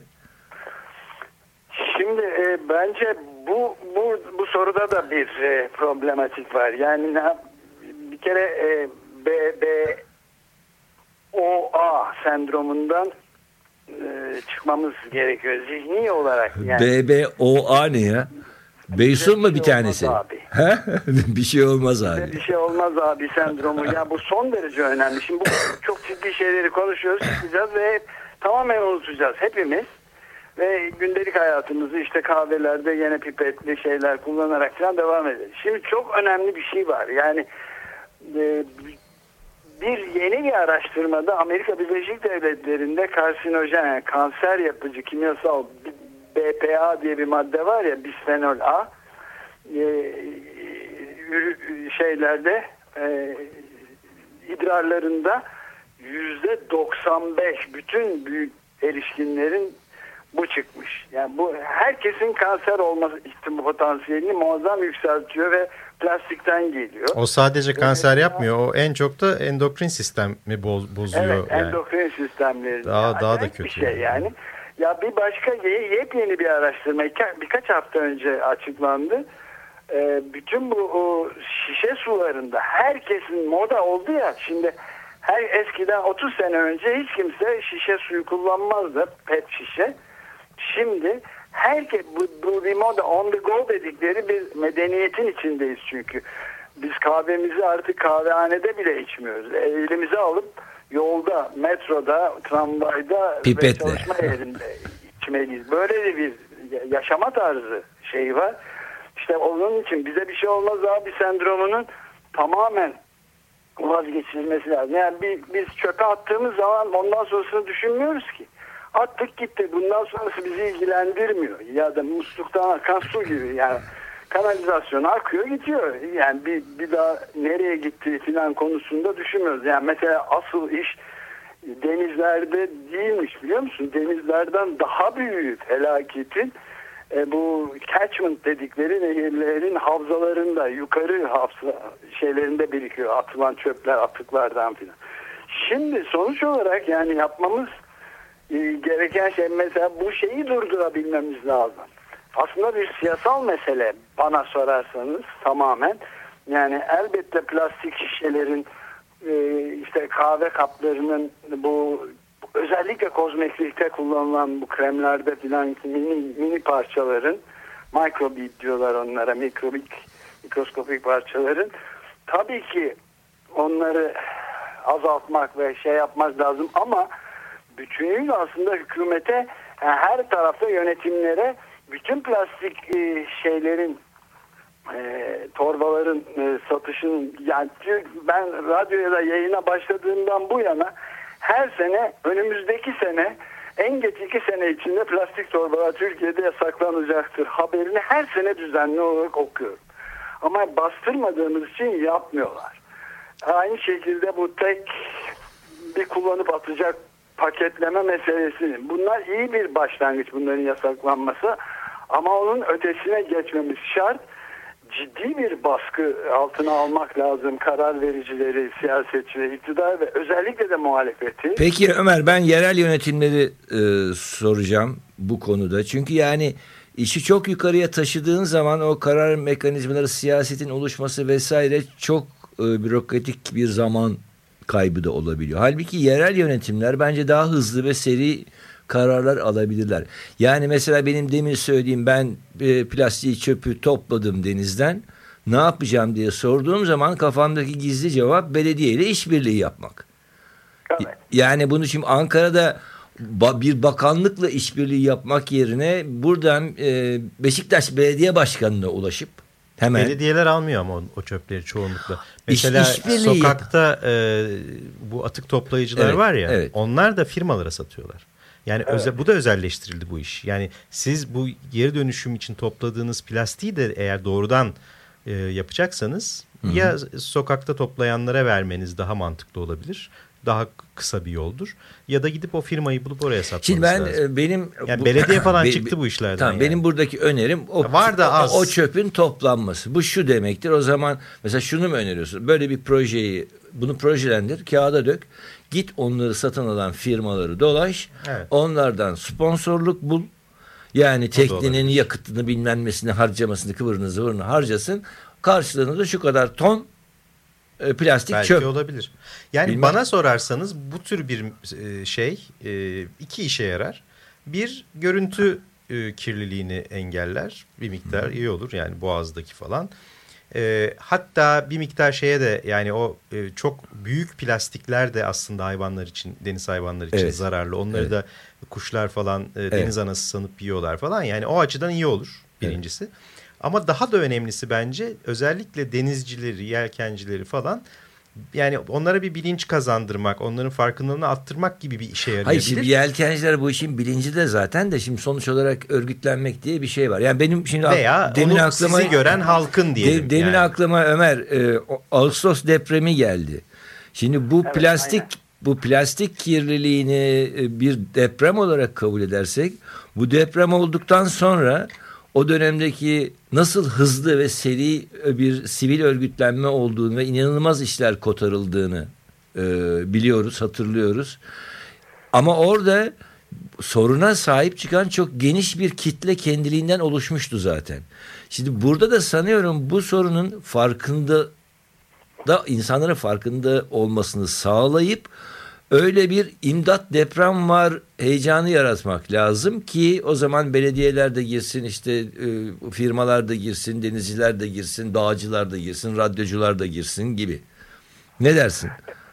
Şimdi bence bu soruda da bir problematik var. Yani bir kere BBOA sendromundan çıkmamız gerekiyor zihni olarak. Yani. BBOA ne ya? Beysun mu bir tanesi? Abi. Bir şey olmaz abi. Bir şey olmaz abi sendromu. Ya bu son derece önemli. Şimdi bu çok ciddi şeyleri konuşuyoruz, çıkacağız ve tamamen unutacağız hepimiz. Ve gündelik hayatımızı işte kahvelerde yine pipetli şeyler kullanarak falan devam ederiz. Şimdi çok önemli bir şey var. Yani yeni bir araştırmada Amerika Birleşik Devletleri'nde karsinojen, yani kanser yapıcı kimyasal BPA diye bir madde var ya, bisfenol A, idrarlarında %95 bütün büyük erişkinlerin bu çıkmış. Yani bu herkesin kanser olma potansiyelini muazzam yükseltiyor ve plastikten geliyor. O sadece kanser yapmıyor. O en çok da endokrin sistemi bozuyor. Evet, yani. Endokrin sistemleri. Daha da kötü. Bir şey yani. Ya bir başka yepyeni bir araştırma birkaç hafta önce açıklandı. Bütün bu şişe sularında herkesin moda oldu ya, şimdi eskiden 30 sene önce hiç kimse şişe suyu kullanmazdı, pet şişe. Şimdi herkes bu bir moda, on the go dedikleri bir medeniyetin içindeyiz çünkü. Biz kahvemizi artık kahvehanede bile içmiyoruz. Elimize alıp yolda, metroda, tramvayda pipetle ve çalışma yerinde içmeliyiz. Böyle bir yaşama tarzı şey var. İşte onun için bize bir şey olmaz abi sendromunun tamamen vazgeçilmesi lazım. Yani biz çöpe attığımız zaman ondan sonrasını düşünmüyoruz ki. Attık gitti. Bundan sonrası bizi ilgilendirmiyor. Ya da musluktan akan su gibi. Yani kanalizasyona akıyor gidiyor. Yani bir daha nereye gittiği falan konusunda düşünmüyoruz. Yani mesela asıl iş denizlerde değilmiş, biliyor musun? Denizlerden daha büyük felaketin bu catchment dedikleri nehirlerin havzalarında, yukarı şeylerinde birikiyor. Atılan çöpler, atıklardan filan. Şimdi sonuç olarak yani yapmamız gereken şey, mesela bu şeyi durdurabilmemiz lazım. Aslında bir siyasal mesele bana sorarsanız tamamen. Yani elbette plastik şişelerin, işte kahve kaplarının, bu özellikle kozmetikte kullanılan bu kremlerde filan mini parçaların, microbead diyorlar onlara, mikroskopik parçaların, tabii ki onları azaltmak ve şey yapmak lazım ama bütünüyle aslında hükümete, yani her tarafta yönetimlere bütün plastik şeylerin, torbaların satışının, yani ben radyoya da yayına başladığımdan bu yana her sene, önümüzdeki sene, en geç 2 sene içinde plastik torbalar Türkiye'de yasaklanacaktır haberini her sene düzenli olarak okuyorum. Ama bastırmadığımız için yapmıyorlar. Aynı şekilde bu tek bir kullanıp atacak paketleme meselesi. Bunlar iyi bir başlangıç, bunların yasaklanması. Ama onun ötesine geçmemiz şart. Ciddi bir baskı altına almak lazım karar vericileri, siyasetçileri, iktidar ve özellikle de muhalefeti. Peki Ömer, ben yerel yönetimleri soracağım bu konuda. Çünkü yani işi çok yukarıya taşıdığın zaman o karar mekanizmaları, siyasetin oluşması vesaire çok bürokratik bir zaman kaybı da olabiliyor. Halbuki yerel yönetimler bence daha hızlı ve seri kararlar alabilirler. Yani mesela benim demin söylediğim, ben plastiği, çöpü topladım denizden, ne yapacağım diye sorduğum zaman kafamdaki gizli cevap belediyeyle işbirliği yapmak. Evet. Yani bunu şimdi Ankara'da bir bakanlıkla işbirliği yapmak yerine buradan Beşiktaş Belediye Başkanı'na ulaşıp hemen... Belediyeler almıyor ama o çöpleri çoğunlukla. Mesela sokakta bu atık toplayıcılar var ya, evet. Onlar da firmalara satıyorlar. Yani evet. Bu da özelleştirildi bu iş. Yani siz bu geri dönüşüm için topladığınız plastiği de eğer doğrudan yapacaksanız, hı-hı, ya sokakta toplayanlara vermeniz daha mantıklı olabilir. Daha kısa bir yoldur. Ya da gidip o firmayı bulup oraya satmanız lazım. Şimdi benim yani belediye falan çıktı bu işlerden. Tamam, yani. Benim buradaki önerim o çöpün toplanması. Bu şu demektir. O zaman mesela şunu mu öneriyorsun? Böyle bir projeyi, bunu projelendir, kağıda dök. Git onları satın alan firmaları dolaş. Evet. Onlardan sponsorluk bul. Yani teknenin yakıtını, bilmem nesini, harcamasını, kıvırını zıvırını harcasın. Karşılığında da şu kadar ton plastik belki çöp. Belki olabilir. Yani bilmem. Bana sorarsanız bu tür bir şey iki işe yarar. Bir, görüntü kirliliğini engeller. Bir miktar iyi olur. Yani Boğaz'daki falan. Hatta bir miktar şeye de yani o çok büyük plastikler de aslında hayvanlar için, deniz hayvanları için zararlı. Onları da kuşlar falan deniz anası sanıp yiyorlar falan. Yani o açıdan iyi olur birincisi. Ama daha da önemlisi bence özellikle denizcileri, yelkencileri falan, yani onlara bir bilinç kazandırmak, onların farkındalığını arttırmak gibi bir işe yarayabilir. Hayır, şimdi yelkenciler bu işin bilinci de zaten de şimdi sonuç olarak örgütlenmek diye bir şey var. Yani benim şimdi veya demin onu aklıma, sizi gören halkın diyelim. Demin yani aklıma Ömer Ağustos depremi geldi. Şimdi bu bu plastik kirliliğini bir deprem olarak kabul edersek, bu deprem olduktan sonra o dönemdeki nasıl hızlı ve seri bir sivil örgütlenme olduğunu ve inanılmaz işler kotarıldığını biliyoruz, hatırlıyoruz. Ama orada soruna sahip çıkan çok geniş bir kitle kendiliğinden oluşmuştu zaten. Şimdi burada da sanıyorum bu sorunun insanların farkında olmasını sağlayıp öyle bir imdat deprem var heyecanı yaratmak lazım ki o zaman belediyeler de girsin, işte firmalar da girsin, denizciler de girsin, dağcılar da girsin, radyocular da girsin gibi. Ne dersin?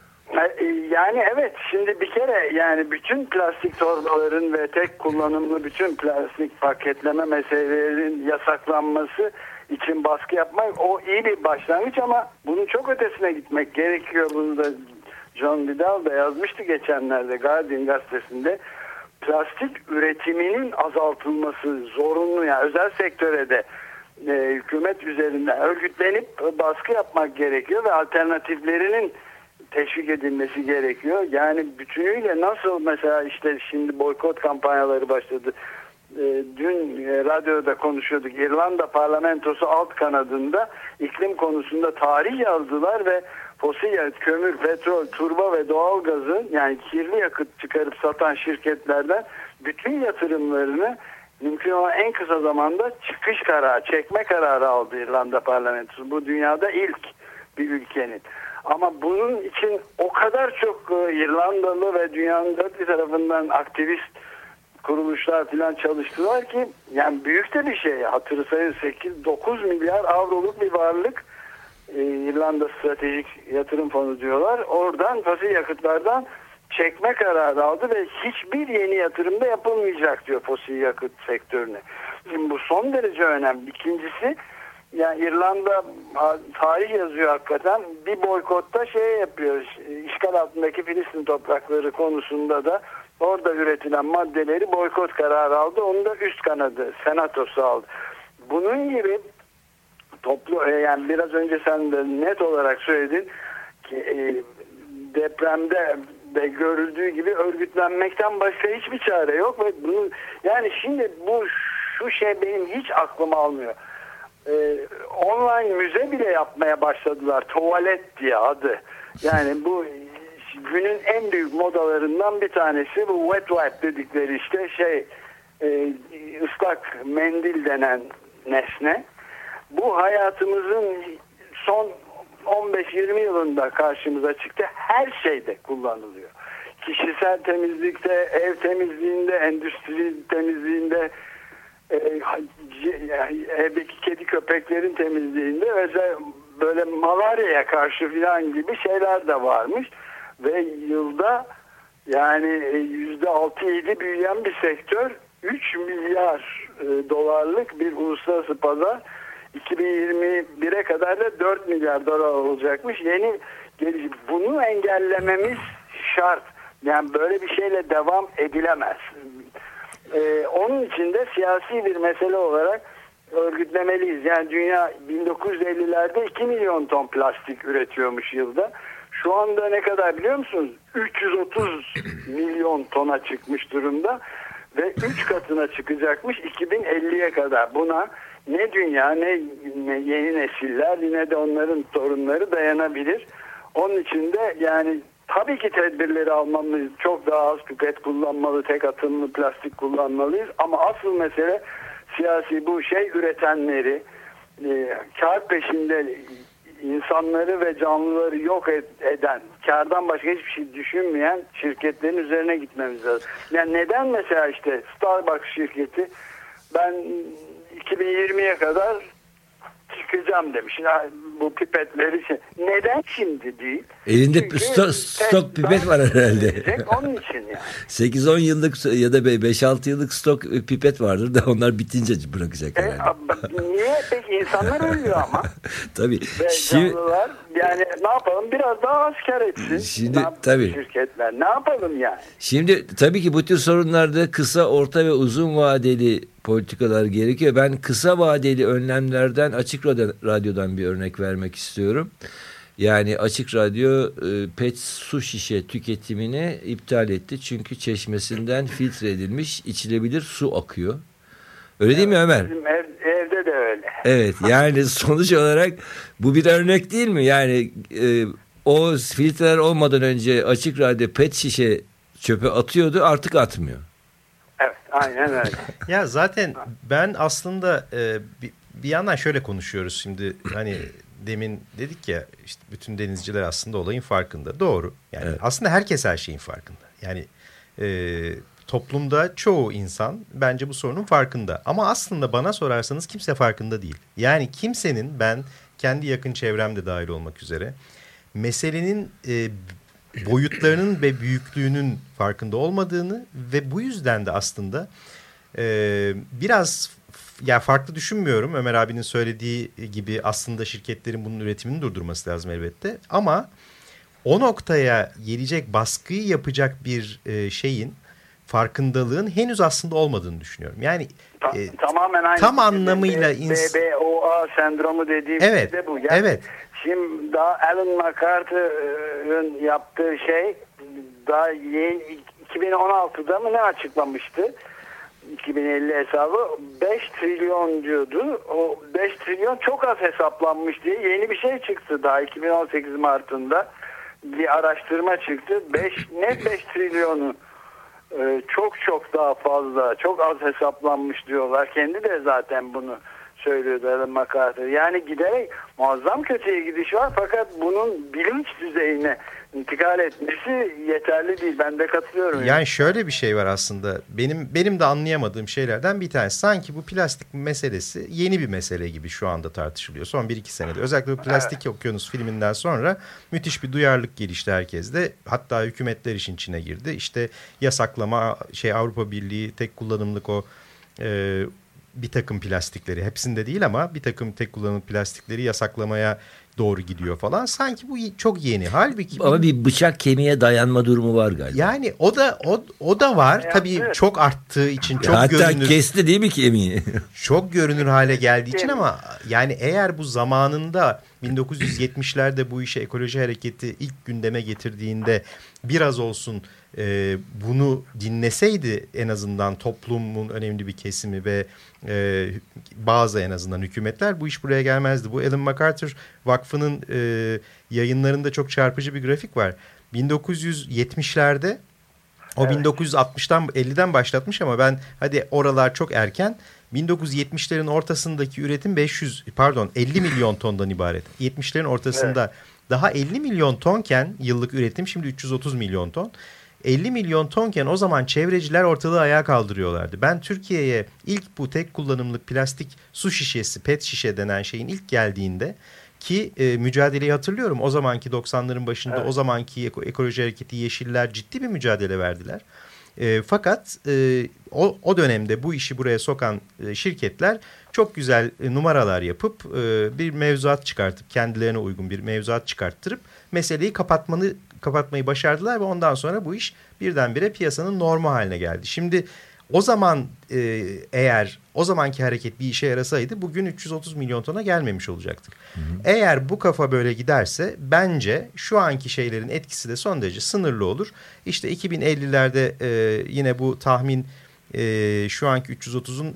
Yani evet, şimdi bir kere yani bütün plastik torbaların ve tek kullanımlı bütün plastik paketleme meselelerinin yasaklanması için baskı yapmak o iyi bir başlangıç ama bunun çok ötesine gitmek gerekiyor. Bunu da John Vidal da yazmıştı geçenlerde Guardian gazetesinde. Plastik üretiminin azaltılması zorunlu, yani özel sektöre de hükümet üzerinden örgütlenip baskı yapmak gerekiyor ve alternatiflerinin teşvik edilmesi gerekiyor. Yani bütünüyle nasıl mesela işte şimdi boykot kampanyaları başladı. Dün radyoda konuşuyorduk. İrlanda parlamentosu alt kanadında iklim konusunda tarih yazdılar ve fosil yakıt, kömür, petrol, turba ve doğalgazı, yani kirli yakıt çıkarıp satan şirketlerden bütün yatırımlarını mümkün olan en kısa zamanda çıkış kararı, çekme kararı aldı İrlanda parlamentosu. Bu dünyada ilk bir ülkenin. Ama bunun için o kadar çok İrlandalı ve dünyanın dört bir tarafından aktivist kuruluşlar falan çalıştılar ki yani büyük de bir şey. Hatırı sayın 8-9 milyar avroluk bir varlık, İrlanda Stratejik Yatırım Fonu diyorlar. Oradan fosil yakıtlardan çekme kararı aldı ve hiçbir yeni yatırımda yapılmayacak diyor fosil yakıt sektörüne. Şimdi bu son derece önemli. İkincisi, yani İrlanda tarih yazıyor hakikaten. Bir boykotta yapıyor. İşgal altındaki Filistin toprakları konusunda da orada üretilen maddeleri boykot kararı aldı. Onu da üst kanadı, senatosu aldı. Bunun gibi yani biraz önce sen de net olarak söyledin ki depremde de görüldüğü gibi örgütlenmekten başka hiçbir çare yok ve bunu, yani şimdi şu benim hiç aklım almıyor. Online müze bile yapmaya başladılar. Tuvalet diye adı. Yani bu günün en büyük modalarından bir tanesi bu wet wipe dedikleri işte ıslak mendil denen nesne. Bu hayatımızın son 15-20 yılında karşımıza çıktı. Her şeyde kullanılıyor. Kişisel temizlikte, ev temizliğinde, endüstri temizliğinde, evdeki kedi köpeklerin temizliğinde ve böyle malaryaya karşı filan gibi şeyler de varmış. Ve yılda yani %6-7 büyüyen bir sektör, 3 milyar dolarlık bir uluslararası pazar. 2021'e kadar da 4 milyar dolar olacakmış. Bunu engellememiz şart. Yani böyle bir şeyle devam edilemez. Onun için de siyasi bir mesele olarak örgütlemeliyiz. Yani dünya 1950'lerde 2 milyon ton plastik üretiyormuş yılda. Şu anda ne kadar biliyor musunuz? 330 milyon tona çıkmış durumda ve 3 katına çıkacakmış 2050'ye kadar. Buna ne dünya ne yeni nesiller ne de onların torunları dayanabilir. Onun için de yani tabii ki tedbirleri almamız, çok daha az pipet kullanmalı, tek atımlı plastik kullanmalıyız. Ama asıl mesele siyasi bu üretenleri, kar peşinde insanları ve canlıları yok eden, kardan başka hiçbir şey düşünmeyen şirketlerin üzerine gitmemiz lazım. Yani neden mesela işte Starbucks şirketi ben 2020'ye kadar çıkacağım demiş. Yani bu pipetleri neden şimdi değil? Elinde Çünkü stok pipet var herhalde. Onun için yani. 8-10 yıllık ya da 5-6 yıllık stok pipet vardır da onlar bitince bırakacak herhalde. Niye? Peki insanlar ölüyor ama. Tabii. Canlılar yani ne yapalım? Biraz daha asker etsin. Şimdi tabii. Şirketler ne yapalım yani? Şimdi tabii ki bu tür sorunlarda kısa, orta ve uzun vadeli politikalar gerekiyor. Ben kısa vadeli önlemlerden Açık Radyo'dan bir örnek vermek istiyorum. Yani Açık Radyo pet su şişe tüketimini iptal etti. Çünkü çeşmesinden filtre edilmiş içilebilir su akıyor. Öyle değil mi Ömer? Bizim evde de öyle. Evet, yani sonuç olarak bu bir örnek değil mi? Yani o filtreler olmadan önce Açık Radyo pet şişe çöpe atıyordu, artık atmıyor. Evet, aynen öyle. Ya zaten ben aslında bir yandan şöyle konuşuyoruz şimdi, hani demin dedik ya işte bütün denizciler aslında olayın farkında. Doğru. Yani evet. Aslında herkes her şeyin farkında. Yani toplumda çoğu insan bence bu sorunun farkında. Ama aslında bana sorarsanız kimse farkında değil. Yani kimsenin, ben kendi yakın çevremde dahil olmak üzere, meselenin boyutlarının ve büyüklüğünün farkında olmadığını ve bu yüzden de aslında biraz ya farklı düşünmüyorum. Ömer abinin söylediği gibi aslında şirketlerin bunun üretimini durdurması lazım elbette. Ama o noktaya gelecek baskıyı yapacak bir şeyin, farkındalığın henüz aslında olmadığını düşünüyorum. Yani tamamen aynı. Tam anlamıyla BBOA sendromu dediğim evet, de bu. Yani evet. Şimdi daha Alan MacArthur'ın yaptığı şey daha yeni 2016'da mı ne açıklamıştı? 2050 hesabı 5 trilyon diyordu. O 5 trilyon çok az hesaplanmış diye yeni bir şey çıktı daha 2018 Mart'ında. Bir araştırma çıktı. 5 trilyonu çok daha fazla, çok az hesaplanmış diyorlar. Kendi de zaten bunu söylüyordu Alan MacArthur. Yani giderek muazzam kötüye gidiş var, fakat bunun bilinç düzeyine intikal etmesi yeterli değil. Ben de katılıyorum. Yani şöyle bir şey var aslında. Benim de anlayamadığım şeylerden bir tanesi. Sanki bu plastik meselesi yeni bir mesele gibi şu anda tartışılıyor. Son 1-2 senede. Özellikle bu Plastik Okyanus filminden sonra müthiş bir duyarlılık gelişti herkeste. Hatta hükümetler işin içine girdi. İşte yasaklama, Avrupa Birliği tek kullanımlık o bir takım plastikleri, hepsinde değil ama bir takım tek kullanımlık plastikleri yasaklamaya doğru gidiyor falan. Sanki bu çok yeni. Halbuki ama bir bıçak kemiğe dayanma durumu var galiba. Yani o da var. Tabii evet. Çok arttığı için çok hatta görünür. Hatta kesti değil mi kemiği? Çok görünür hale geldiği için, ama yani eğer bu zamanında 1970'lerde bu işe ekoloji hareketi ilk gündeme getirdiğinde biraz olsun bunu dinleseydi en azından toplumun önemli bir kesimi ve bazı en azından hükümetler, bu iş buraya gelmezdi. Bu Alan MacArthur Vakfı'nın yayınlarında çok çarpıcı bir grafik var. 1970'lerde o evet. 1960'dan 50'den başlatmış ama ben hadi oralar çok erken. 1970'lerin ortasındaki üretim 50 milyon tondan ibaret. 70'lerin ortasında evet. Daha 50 milyon tonken yıllık üretim şimdi 330 milyon ton. 50 milyon tonken o zaman çevreciler ortalığı ayağa kaldırıyorlardı. Ben Türkiye'ye ilk bu tek kullanımlık plastik su şişesi, pet şişe denen şeyin ilk geldiğinde ki mücadeleyi hatırlıyorum. O zamanki 90'ların başında evet. O zamanki ekoloji hareketi, Yeşiller ciddi bir mücadele verdiler. Fakat o dönemde bu işi buraya sokan şirketler çok güzel numaralar yapıp bir mevzuat çıkartıp, kendilerine uygun bir mevzuat çıkarttırıp meseleyi kapatmayı başardılar ve ondan sonra bu iş birdenbire piyasanın normu haline geldi. Şimdi o zaman eğer o zamanki hareket bir işe yarasaydı bugün 330 milyon tona gelmemiş olacaktık. Hı hı. Eğer bu kafa böyle giderse bence şu anki şeylerin etkisi de son derece sınırlı olur. İşte 2050'lerde yine bu tahmin şu anki 330'un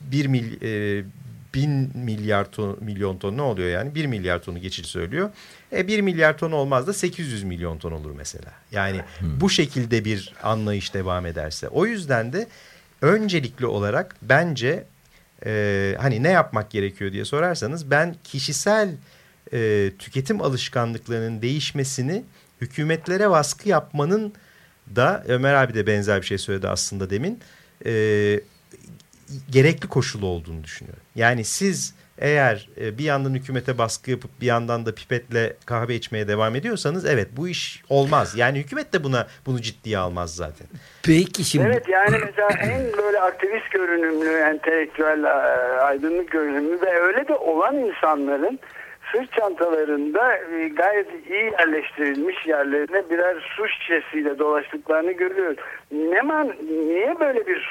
1000 milyon ton ne oluyor yani? 1 milyar tonu geçici söylüyor. 1 milyar ton olmaz da 800 milyon ton olur mesela. Yani bu şekilde bir anlayış devam ederse. O yüzden de öncelikli olarak bence hani ne yapmak gerekiyor diye sorarsanız, ben kişisel tüketim alışkanlıklarının değişmesini hükümetlere baskı yapmanın da, Ömer abi de benzer bir şey söyledi aslında demin, gerekli koşulu olduğunu düşünüyorum. Yani siz Eğer bir yandan hükümete baskı yapıp bir yandan da pipetle kahve içmeye devam ediyorsanız evet bu iş olmaz. Yani hükümet de bunu ciddiye almaz zaten. Peki şimdi... Evet, yani mesela en böyle aktivist görünümlü, entelektüel, aydınlık görünümlü ve öyle de olan insanların sırt çantalarında gayet iyi yerleştirilmiş yerlerine birer su şişesiyle dolaştıklarını görüyoruz. Niye böyle bir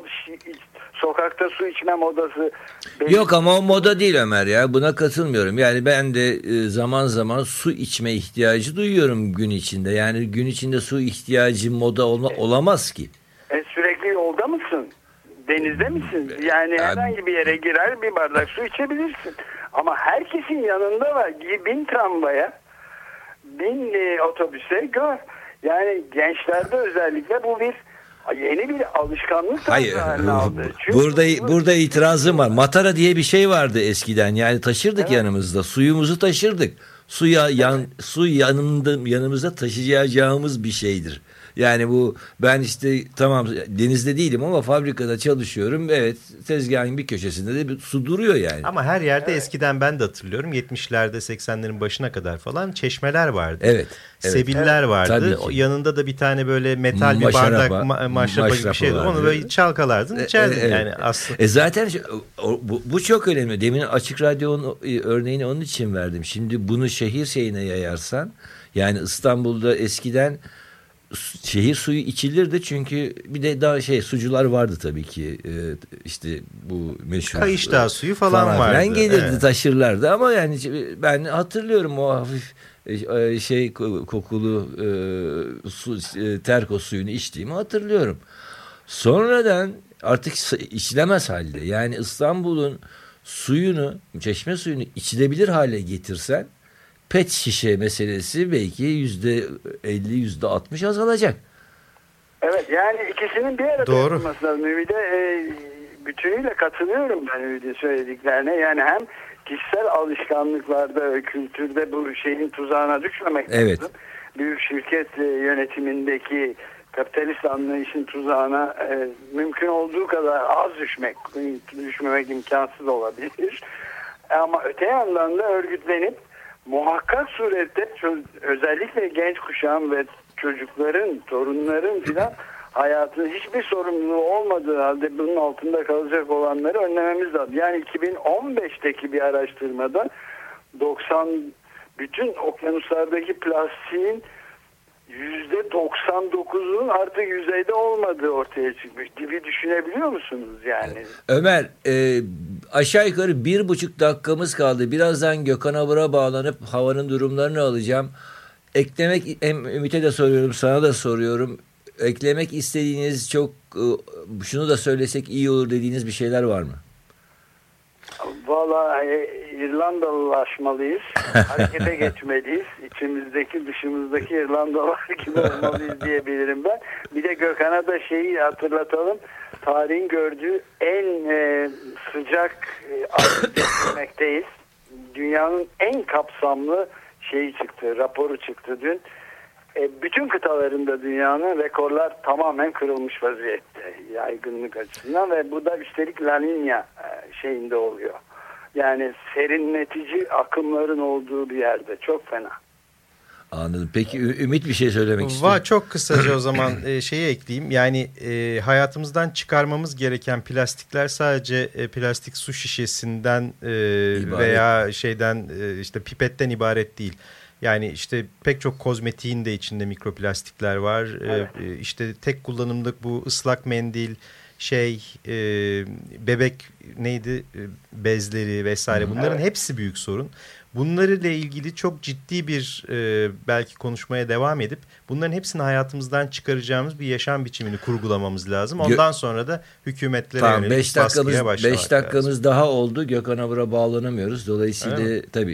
sokakta su içme modası? Yok ama o moda değil Ömer ya, buna katılmıyorum. Yani ben de zaman zaman su içme ihtiyacı duyuyorum gün içinde. Yani gün içinde su ihtiyacı moda olamaz ki. Sürekli yolda mısın? Denizde misin? Yani herhangi bir yere girer bir bardak su içebilirsin. Ama herkesin yanında var. Bin tramvaya, bin otobüse gör. Yani gençlerde özellikle bu yeni bir alışkanlık haline aldı. Burada itirazım var. Matara diye bir şey vardı eskiden. Yani taşırdık yanımızda. Suyumuzu taşırdık. Su yanımızda taşıyacağımız bir şeydir. Yani bu, ben işte tamam denizde değilim ama fabrikada çalışıyorum. Evet, tezgahın bir köşesinde de bir su duruyor yani. Ama her yerde eskiden ben de hatırlıyorum 70'lerde 80'lerin başına kadar falan çeşmeler vardı. Evet. Sebiller vardı. Yanında da bir tane böyle metal bir bardak maşrapa gibi bir şeydi. Onu böyle çalkalardın, içerdin yani aslında. Zaten bu çok önemli. Demin Açık Radyo'nun örneğini onun için verdim. Şimdi bunu şehir şeyine yayarsan, yani İstanbul'da eskiden şehir suyu içilirdi çünkü bir de daha sucular vardı tabii ki, işte bu meşhur Kayışdağ suyu falan vardı. Gelirdi, taşırlardı ama yani ben hatırlıyorum o hafif kokulu terko suyunu içtiğimi hatırlıyorum. Sonradan artık içilemez halde, yani İstanbul'un suyunu, çeşme suyunu içilebilir hale getirsen pet şişe meselesi belki %50, %60 azalacak. Evet, yani ikisinin bir arada yapılması lazım. Ümit'e bütünüyle katılıyorum ben Ümit'in söylediklerine. Yani hem kişisel alışkanlıklarda, kültürde bu şeyin tuzağına düşmemek lazım. Büyük şirket yönetimindeki kapitalist anlayışın tuzağına mümkün olduğu kadar az düşmemek imkansız olabilir. Ama öte yandan da örgütlenip muhakkak surette özellikle genç kuşağın ve çocukların, torunların filan hayatının hiçbir sorumluluğu olmadığı halde bunun altında kalacak olanları önlememiz lazım. Yani 2015'teki bir araştırmada bütün okyanuslardaki plastiğin %99'un artık yüzeyde olmadığı ortaya çıkmış. Dibi düşünebiliyor musunuz yani? Ömer, aşağı yukarı 1,5 dakikamız kaldı. Birazdan Gökhan Abur'a bağlanıp havanın durumlarını alacağım. Ümit'e de soruyorum, sana da soruyorum. Eklemek istediğiniz, şunu da söylesek iyi olur dediğiniz bir şeyler var mı? Vallahi İrlandalılaşmalıyız. Harekete geçmeliyiz. İçimizdeki dışımızdaki İrlandalılar gibi olmalıyız diyebilirim ben. Bir de Gökhan'a da hatırlatalım. Tarihin gördüğü en sıcak demekteyiz. Dünyanın en kapsamlı raporu çıktı dün. Bütün kıtalarında dünyanın rekorlar tamamen kırılmış vaziyette yaygınlık açısından ve bu da üstelik La Niña şeyinde oluyor. Yani serinletici akımların olduğu bir yerde. Çok fena. Anladım. Peki Ümit bir şey söylemek istiyor. Çok kısaca o zaman ekleyeyim. Yani hayatımızdan çıkarmamız gereken plastikler sadece plastik su şişesinden veya işte pipetten ibaret değil. Yani işte pek çok kozmetiğin de içinde mikroplastikler var. Evet. İşte tek kullanımlık bu ıslak mendil, bebek bezleri vesaire, bunların hepsi büyük sorun. Bunlarla ilgili çok ciddi bir belki konuşmaya devam edip bunların hepsini hayatımızdan çıkaracağımız bir yaşam biçimini kurgulamamız lazım. Ondan sonra da hükümetlere yönelik baskıya başlamak 5 dakikamız lazım. Daha oldu. Gökhan Abur'a bağlanamıyoruz. Dolayısıyla tabii.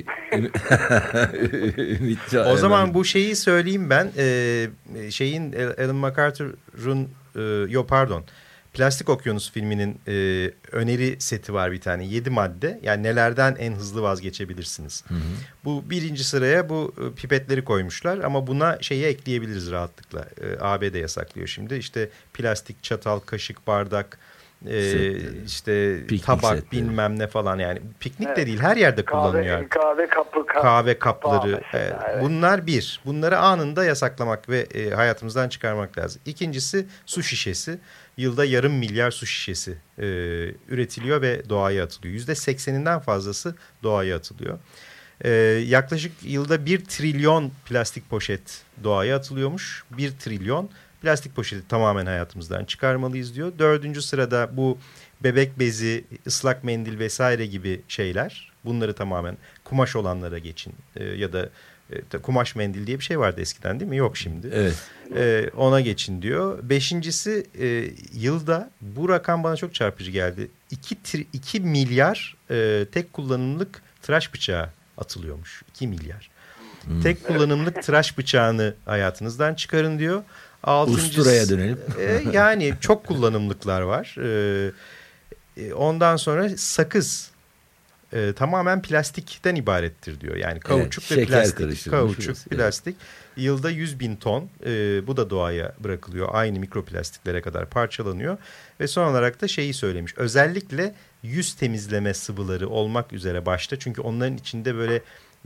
O zaman bu şeyi söyleyeyim ben. Alan MacArthur'un Plastik Okyanus filminin öneri seti var bir tane. 7 madde. Yani nelerden en hızlı vazgeçebilirsiniz. Hı hı. Bu birinci sıraya bu pipetleri koymuşlar. Ama buna ekleyebiliriz rahatlıkla. ABD yasaklıyor şimdi. İşte plastik çatal, kaşık, bardak, işte Piknik tabak setleri. bilmem ne falan, yani piknik Evet. de değil, her yerde kullanılıyor. Kahve kapları. Evet. Bunlar bir. Bunları anında yasaklamak ve hayatımızdan çıkarmak lazım. İkincisi su şişesi. Yılda 2,5 milyar su şişesi üretiliyor ve doğaya atılıyor. %80'inden fazlası doğaya atılıyor. Yaklaşık yılda 1 trilyon plastik poşet doğaya atılıyormuş. 1 trilyon plastik poşeti tamamen hayatımızdan çıkarmalıyız diyor. 4. sırada bu bebek bezi, ıslak mendil vesaire gibi şeyler. Bunları tamamen kumaş olanlara geçin. Ya da kumaş mendil diye bir şey vardı eskiden, değil mi? Yok şimdi. Evet. Ona geçin diyor. 5.'si yılda, bu rakam bana çok çarpıcı geldi. 2 milyar tek kullanımlık tıraş bıçağı atılıyormuş. 2 milyar. Tek kullanımlık tıraş bıçağını hayatınızdan çıkarın diyor. 6. Usturaya dönelim. Yani çok kullanımlıklar var. Ondan sonra sakız. Tamamen plastikten ibarettir diyor. Yani kauçuk ve plastik. Kauçuk, plastik. Yılda 100.000 ton. Bu da doğaya bırakılıyor. Aynı mikroplastiklere kadar parçalanıyor. Ve son olarak da şeyi söylemiş. Özellikle yüz temizleme sıvıları olmak üzere başta. Çünkü onların içinde böyle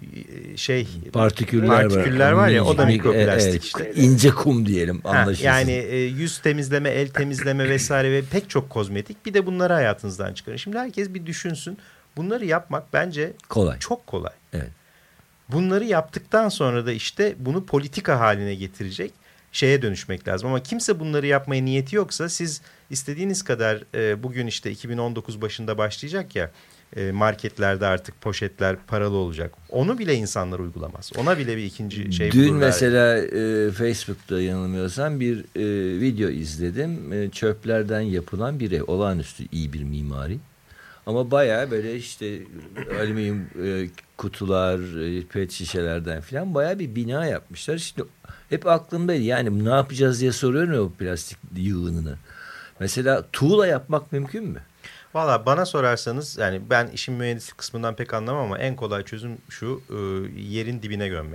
partiküller var ya, o da mikroplastik işte. İnce kum diyelim, anlaşılsın. Yani yüz temizleme, el temizleme vesaire ve pek çok kozmetik. Bir de bunları hayatınızdan çıkarın. Şimdi herkes bir düşünsün. Bunları yapmak bence çok kolay. Evet. Bunları yaptıktan sonra da işte bunu politika haline getirecek şeye dönüşmek lazım. Ama kimse bunları yapmaya niyeti yoksa, siz istediğiniz kadar bugün işte 2019 başında başlayacak ya, marketlerde artık poşetler paralı olacak. Onu bile insanlar uygulamaz. Ona bile bir ikinci şey bulurlar. Dün mesela Facebook'ta yanılmıyorsam bir video izledim. Çöplerden yapılan bir ev. Olağanüstü iyi bir mimari. Ama bayağı böyle işte alüminyum kutular, pet şişelerden falan bayağı bir bina yapmışlar. Şimdi hep aklımdaydı. Yani ne yapacağız diye soruyorum ya o plastik yığınını. Mesela tuğla yapmak mümkün mü? Valla bana sorarsanız, yani ben işin mühendislik kısmından pek anlamam ama en kolay çözüm şu: yerin dibine gömmek.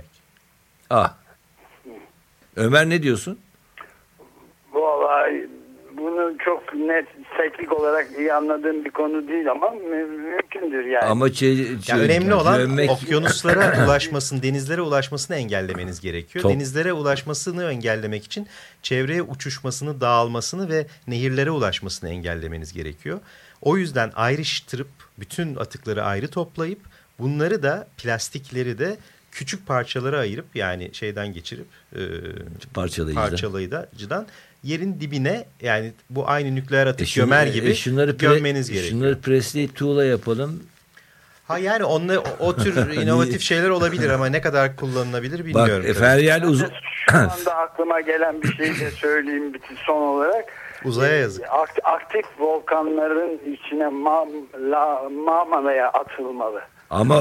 Ömer ne diyorsun? Vallahi bunu çok net teknik olarak iyi anladığım bir konu değil ama mümkündür yani. Ama önemli olan okyanuslara ulaşmasını, denizlere ulaşmasını engellemeniz gerekiyor. Denizlere ulaşmasını engellemek için çevreye uçuşmasını, dağılmasını ve nehirlere ulaşmasını engellemeniz gerekiyor. O yüzden ayrıştırıp bütün atıkları ayrı toplayıp bunları da, plastikleri de küçük parçalara ayırıp, yani şeyden geçirip parçalayıcıdan yerin dibine, yani bu aynı nükleer atık gömer gibi gömmeniz gerekiyor. Şunları presleyip tuğla yapalım. Yani o tür inovatif şeyler olabilir ama ne kadar kullanılabilir bilmiyorum. Bak Feryal şu anda aklıma gelen bir şey de söyleyeyim son olarak. Uzaya yazık. Aktif volkanların içine Marmara'ya atılmalı. Ama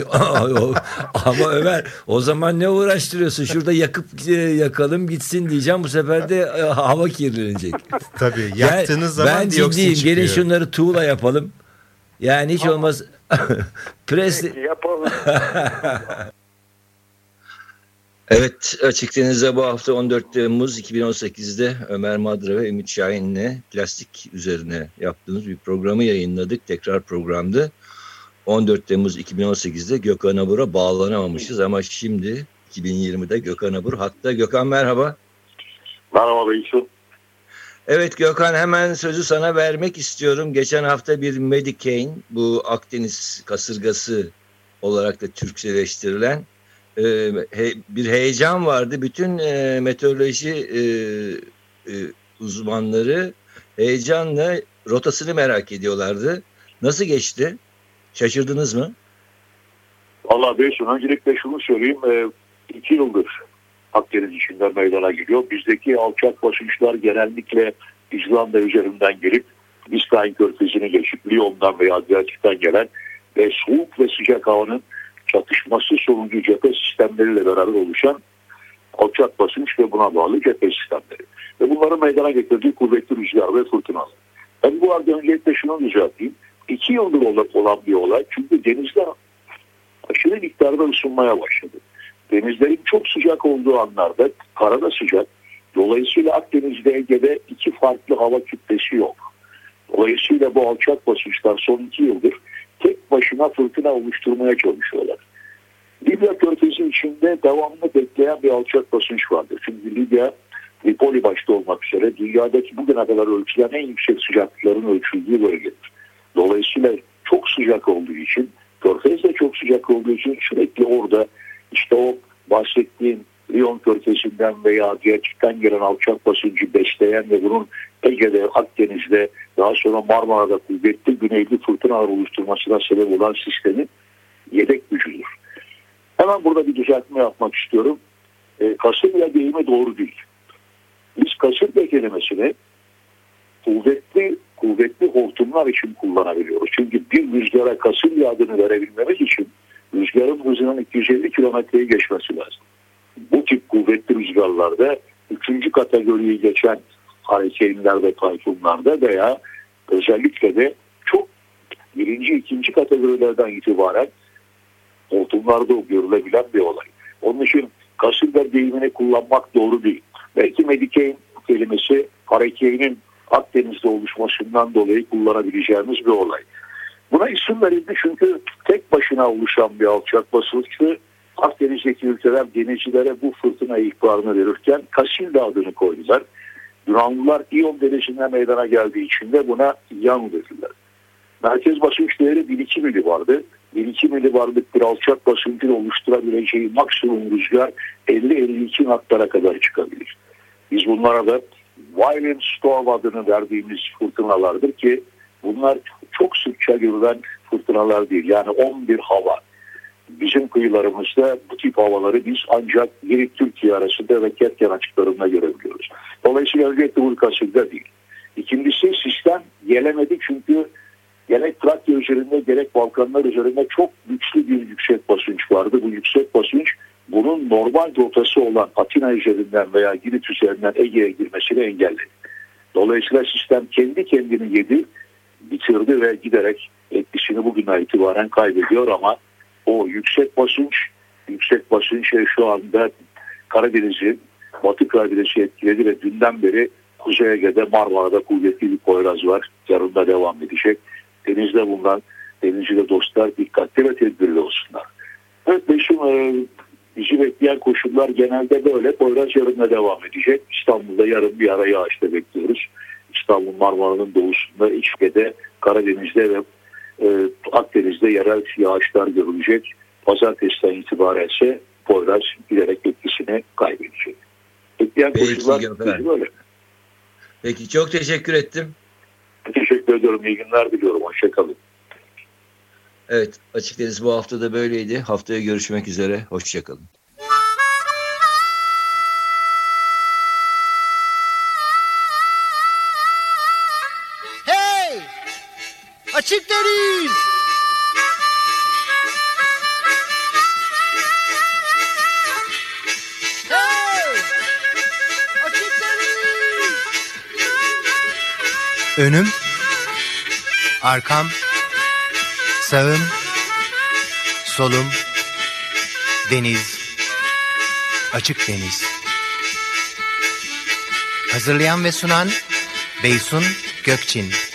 Ömer, o zaman ne uğraştırıyorsun? Şurada yakalım gitsin diyeceğim. Bu sefer de hava kirlenecek. Tabii yaktığınız zaman dioksin çıkıyor. Gelin şunları tuğla yapalım. Yani hiç olmaz. Peki, yapalım. Evet, Açık Deniz'de bu hafta 14 Temmuz 2018'de Ömer Madra ve Ümit Şahin'le plastik üzerine yaptığımız bir programı yayınladık. Tekrar programdı. 14 Temmuz 2018'de Gökhan Abur'a bağlanamamışız ama şimdi 2020'de Gökhan Abur hatta. Gökhan merhaba. Merhaba Beysun. Evet Gökhan, hemen sözü sana vermek istiyorum. Geçen hafta bir Medicaine, bu Akdeniz kasırgası olarak da Türkçeleştirilen bir heyecan vardı. Bütün meteoroloji uzmanları heyecanla rotasını merak ediyorlardı. Nasıl geçti? Şaşırdınız mı? Vallahi Beysun, öncelikle şunu söyleyeyim. 2 yıldır Akdeniz içinde meydana geliyor. Bizdeki alçak basınçlar genellikle İzlanda üzerinden gelip İsrail Körfezi'ni geçip Lyon'dan veya Adriyatik'ten gelen ve soğuk ve sıcak havanın çatışması sonucu cephe sistemleriyle beraber oluşan alçak basınç ve buna bağlı cephe sistemleri. Ve bunların meydana getirdiği kuvvetli rüzgar ve fırtınalar. Ben bu arada öncelikle şunu düzelteyim. 2 yıldır olan bir olay. Çünkü denizler aşırı miktarda ısınmaya başladı. Denizlerin çok sıcak olduğu anlarda karada sıcak. Dolayısıyla Akdeniz'de, Ege'de 2 farklı hava kütlesi yok. Dolayısıyla bu alçak basınçlar son 2 yıldır tek başına fırtına oluşturmaya çalışıyorlar. Libya Körfezi içinde devamlı bekleyen bir alçak basınç vardır. Çünkü Libya, Tripoli başta olmak üzere dünyadaki bugüne kadar ölçülen en yüksek sıcaklıkların ölçüldüğü bölgedir. Dolayısıyla çok sıcak olduğu için, Körfez de çok sıcak olduğu için sürekli orada işte o bahsettiğim Liyon Körfezi'nden veya gerçekten gelen alçak basıncı besleyen ve bunun Ege'de, Akdeniz'de, daha sonra Marmara'da kuvvetli güneyli fırtınalar oluşturmasına sebep olan sistemin yedek gücüdür. Hemen burada bir düzeltme yapmak istiyorum. Kasırga deyimi doğru değil. Biz kasırga kelimesini kuvvetli hortumlar için kullanabiliyoruz. Çünkü bir rüzgara kasırga adını verebilmemiz için rüzgarın hızının 250 kilometreyi geçmesi lazım. Bu tip kuvvetli rüzgarlarda 3. kategoriyi geçen harikelerde ve tayfunlarda veya özellikle de çok 1. 2. kategorilerden itibaren hortumlarda görülebilen bir olay. Onun için kasırga deyimini kullanmak doğru değil. Belki Medikeyn kelimesi harekenin Akdeniz'de oluşmasından dolayı kullanabileceğimiz bir olay. Buna isim verildi çünkü tek başına oluşan bir alçak basınçtı. Akdeniz'deki ülkeler denizcilere bu fırtına ihbarını verirken Kasilda adını koydular. Yunanlılar İyon denizinde meydana geldiği için de buna Yan dediler. Merkez basınç değeri 1-2 mili vardı. 1-2 mili varlık bir alçak basıncın oluşturabileceği maksimum rüzgar 50-52 knotlara kadar çıkabilir. Biz bunlara da Violent Storm adını verdiğimiz fırtınalardır ki bunlar çok sıkça görülen fırtınalar değil. Yani 11 hava. Bizim kıyılarımızda bu tip havaları biz ancak Girit Türkiye arasında ve Kerken açıklarında görebiliyoruz. Dolayısıyla öncelikle bu kasırga değil. İkincisi sistem gelemedi çünkü gerek Trakya üzerinde gerek Balkanlar üzerinde çok güçlü bir yüksek basınç vardı. Bu yüksek basınç bunun normal rotası olan Atina üzerinden veya Girit üzerinden Ege'ye girmesini engelledi. Dolayısıyla sistem kendi kendini yedi, bitirdi ve giderek etkisini bugünden itibaren kaybediyor ama o yüksek basınç şu anda Karadeniz'i, Batı Karadeniz'i etkiledi ve dünden beri Kuzey Ege'de Marmara'da kuvvetli bir Poyraz var. Yarın da devam edecek. Denizde bundan, denizciyle dostlar dikkatli ve tedbirli olsunlar. Evet Beşim, bizi bekleyen koşullar genelde böyle. Poyraz yarın da devam edecek. İstanbul'da yarın bir ara yağışta bekliyoruz. İstanbul Marmara'nın doğusunda, İçke'de, Karadeniz'de ve Akdeniz'de yerel yağışlar görülecek. Pazartesiden itibaren ise Poyraz giderek etkisini kaybedecek. Bekleyen koşullar böyle. Peki çok teşekkür ettim. Teşekkür ediyorum. İyi günler diliyorum. Hoşçakalın. Evet, Açık Deniz bu hafta da böyleydi. Haftaya görüşmek üzere. Hoşçakalın. Hey! Açık Deniz! Hey! Açık Deniz! Önüm, arkam, sağım, solum, deniz, açık deniz. Hazırlayan ve sunan Beysun Gökçin.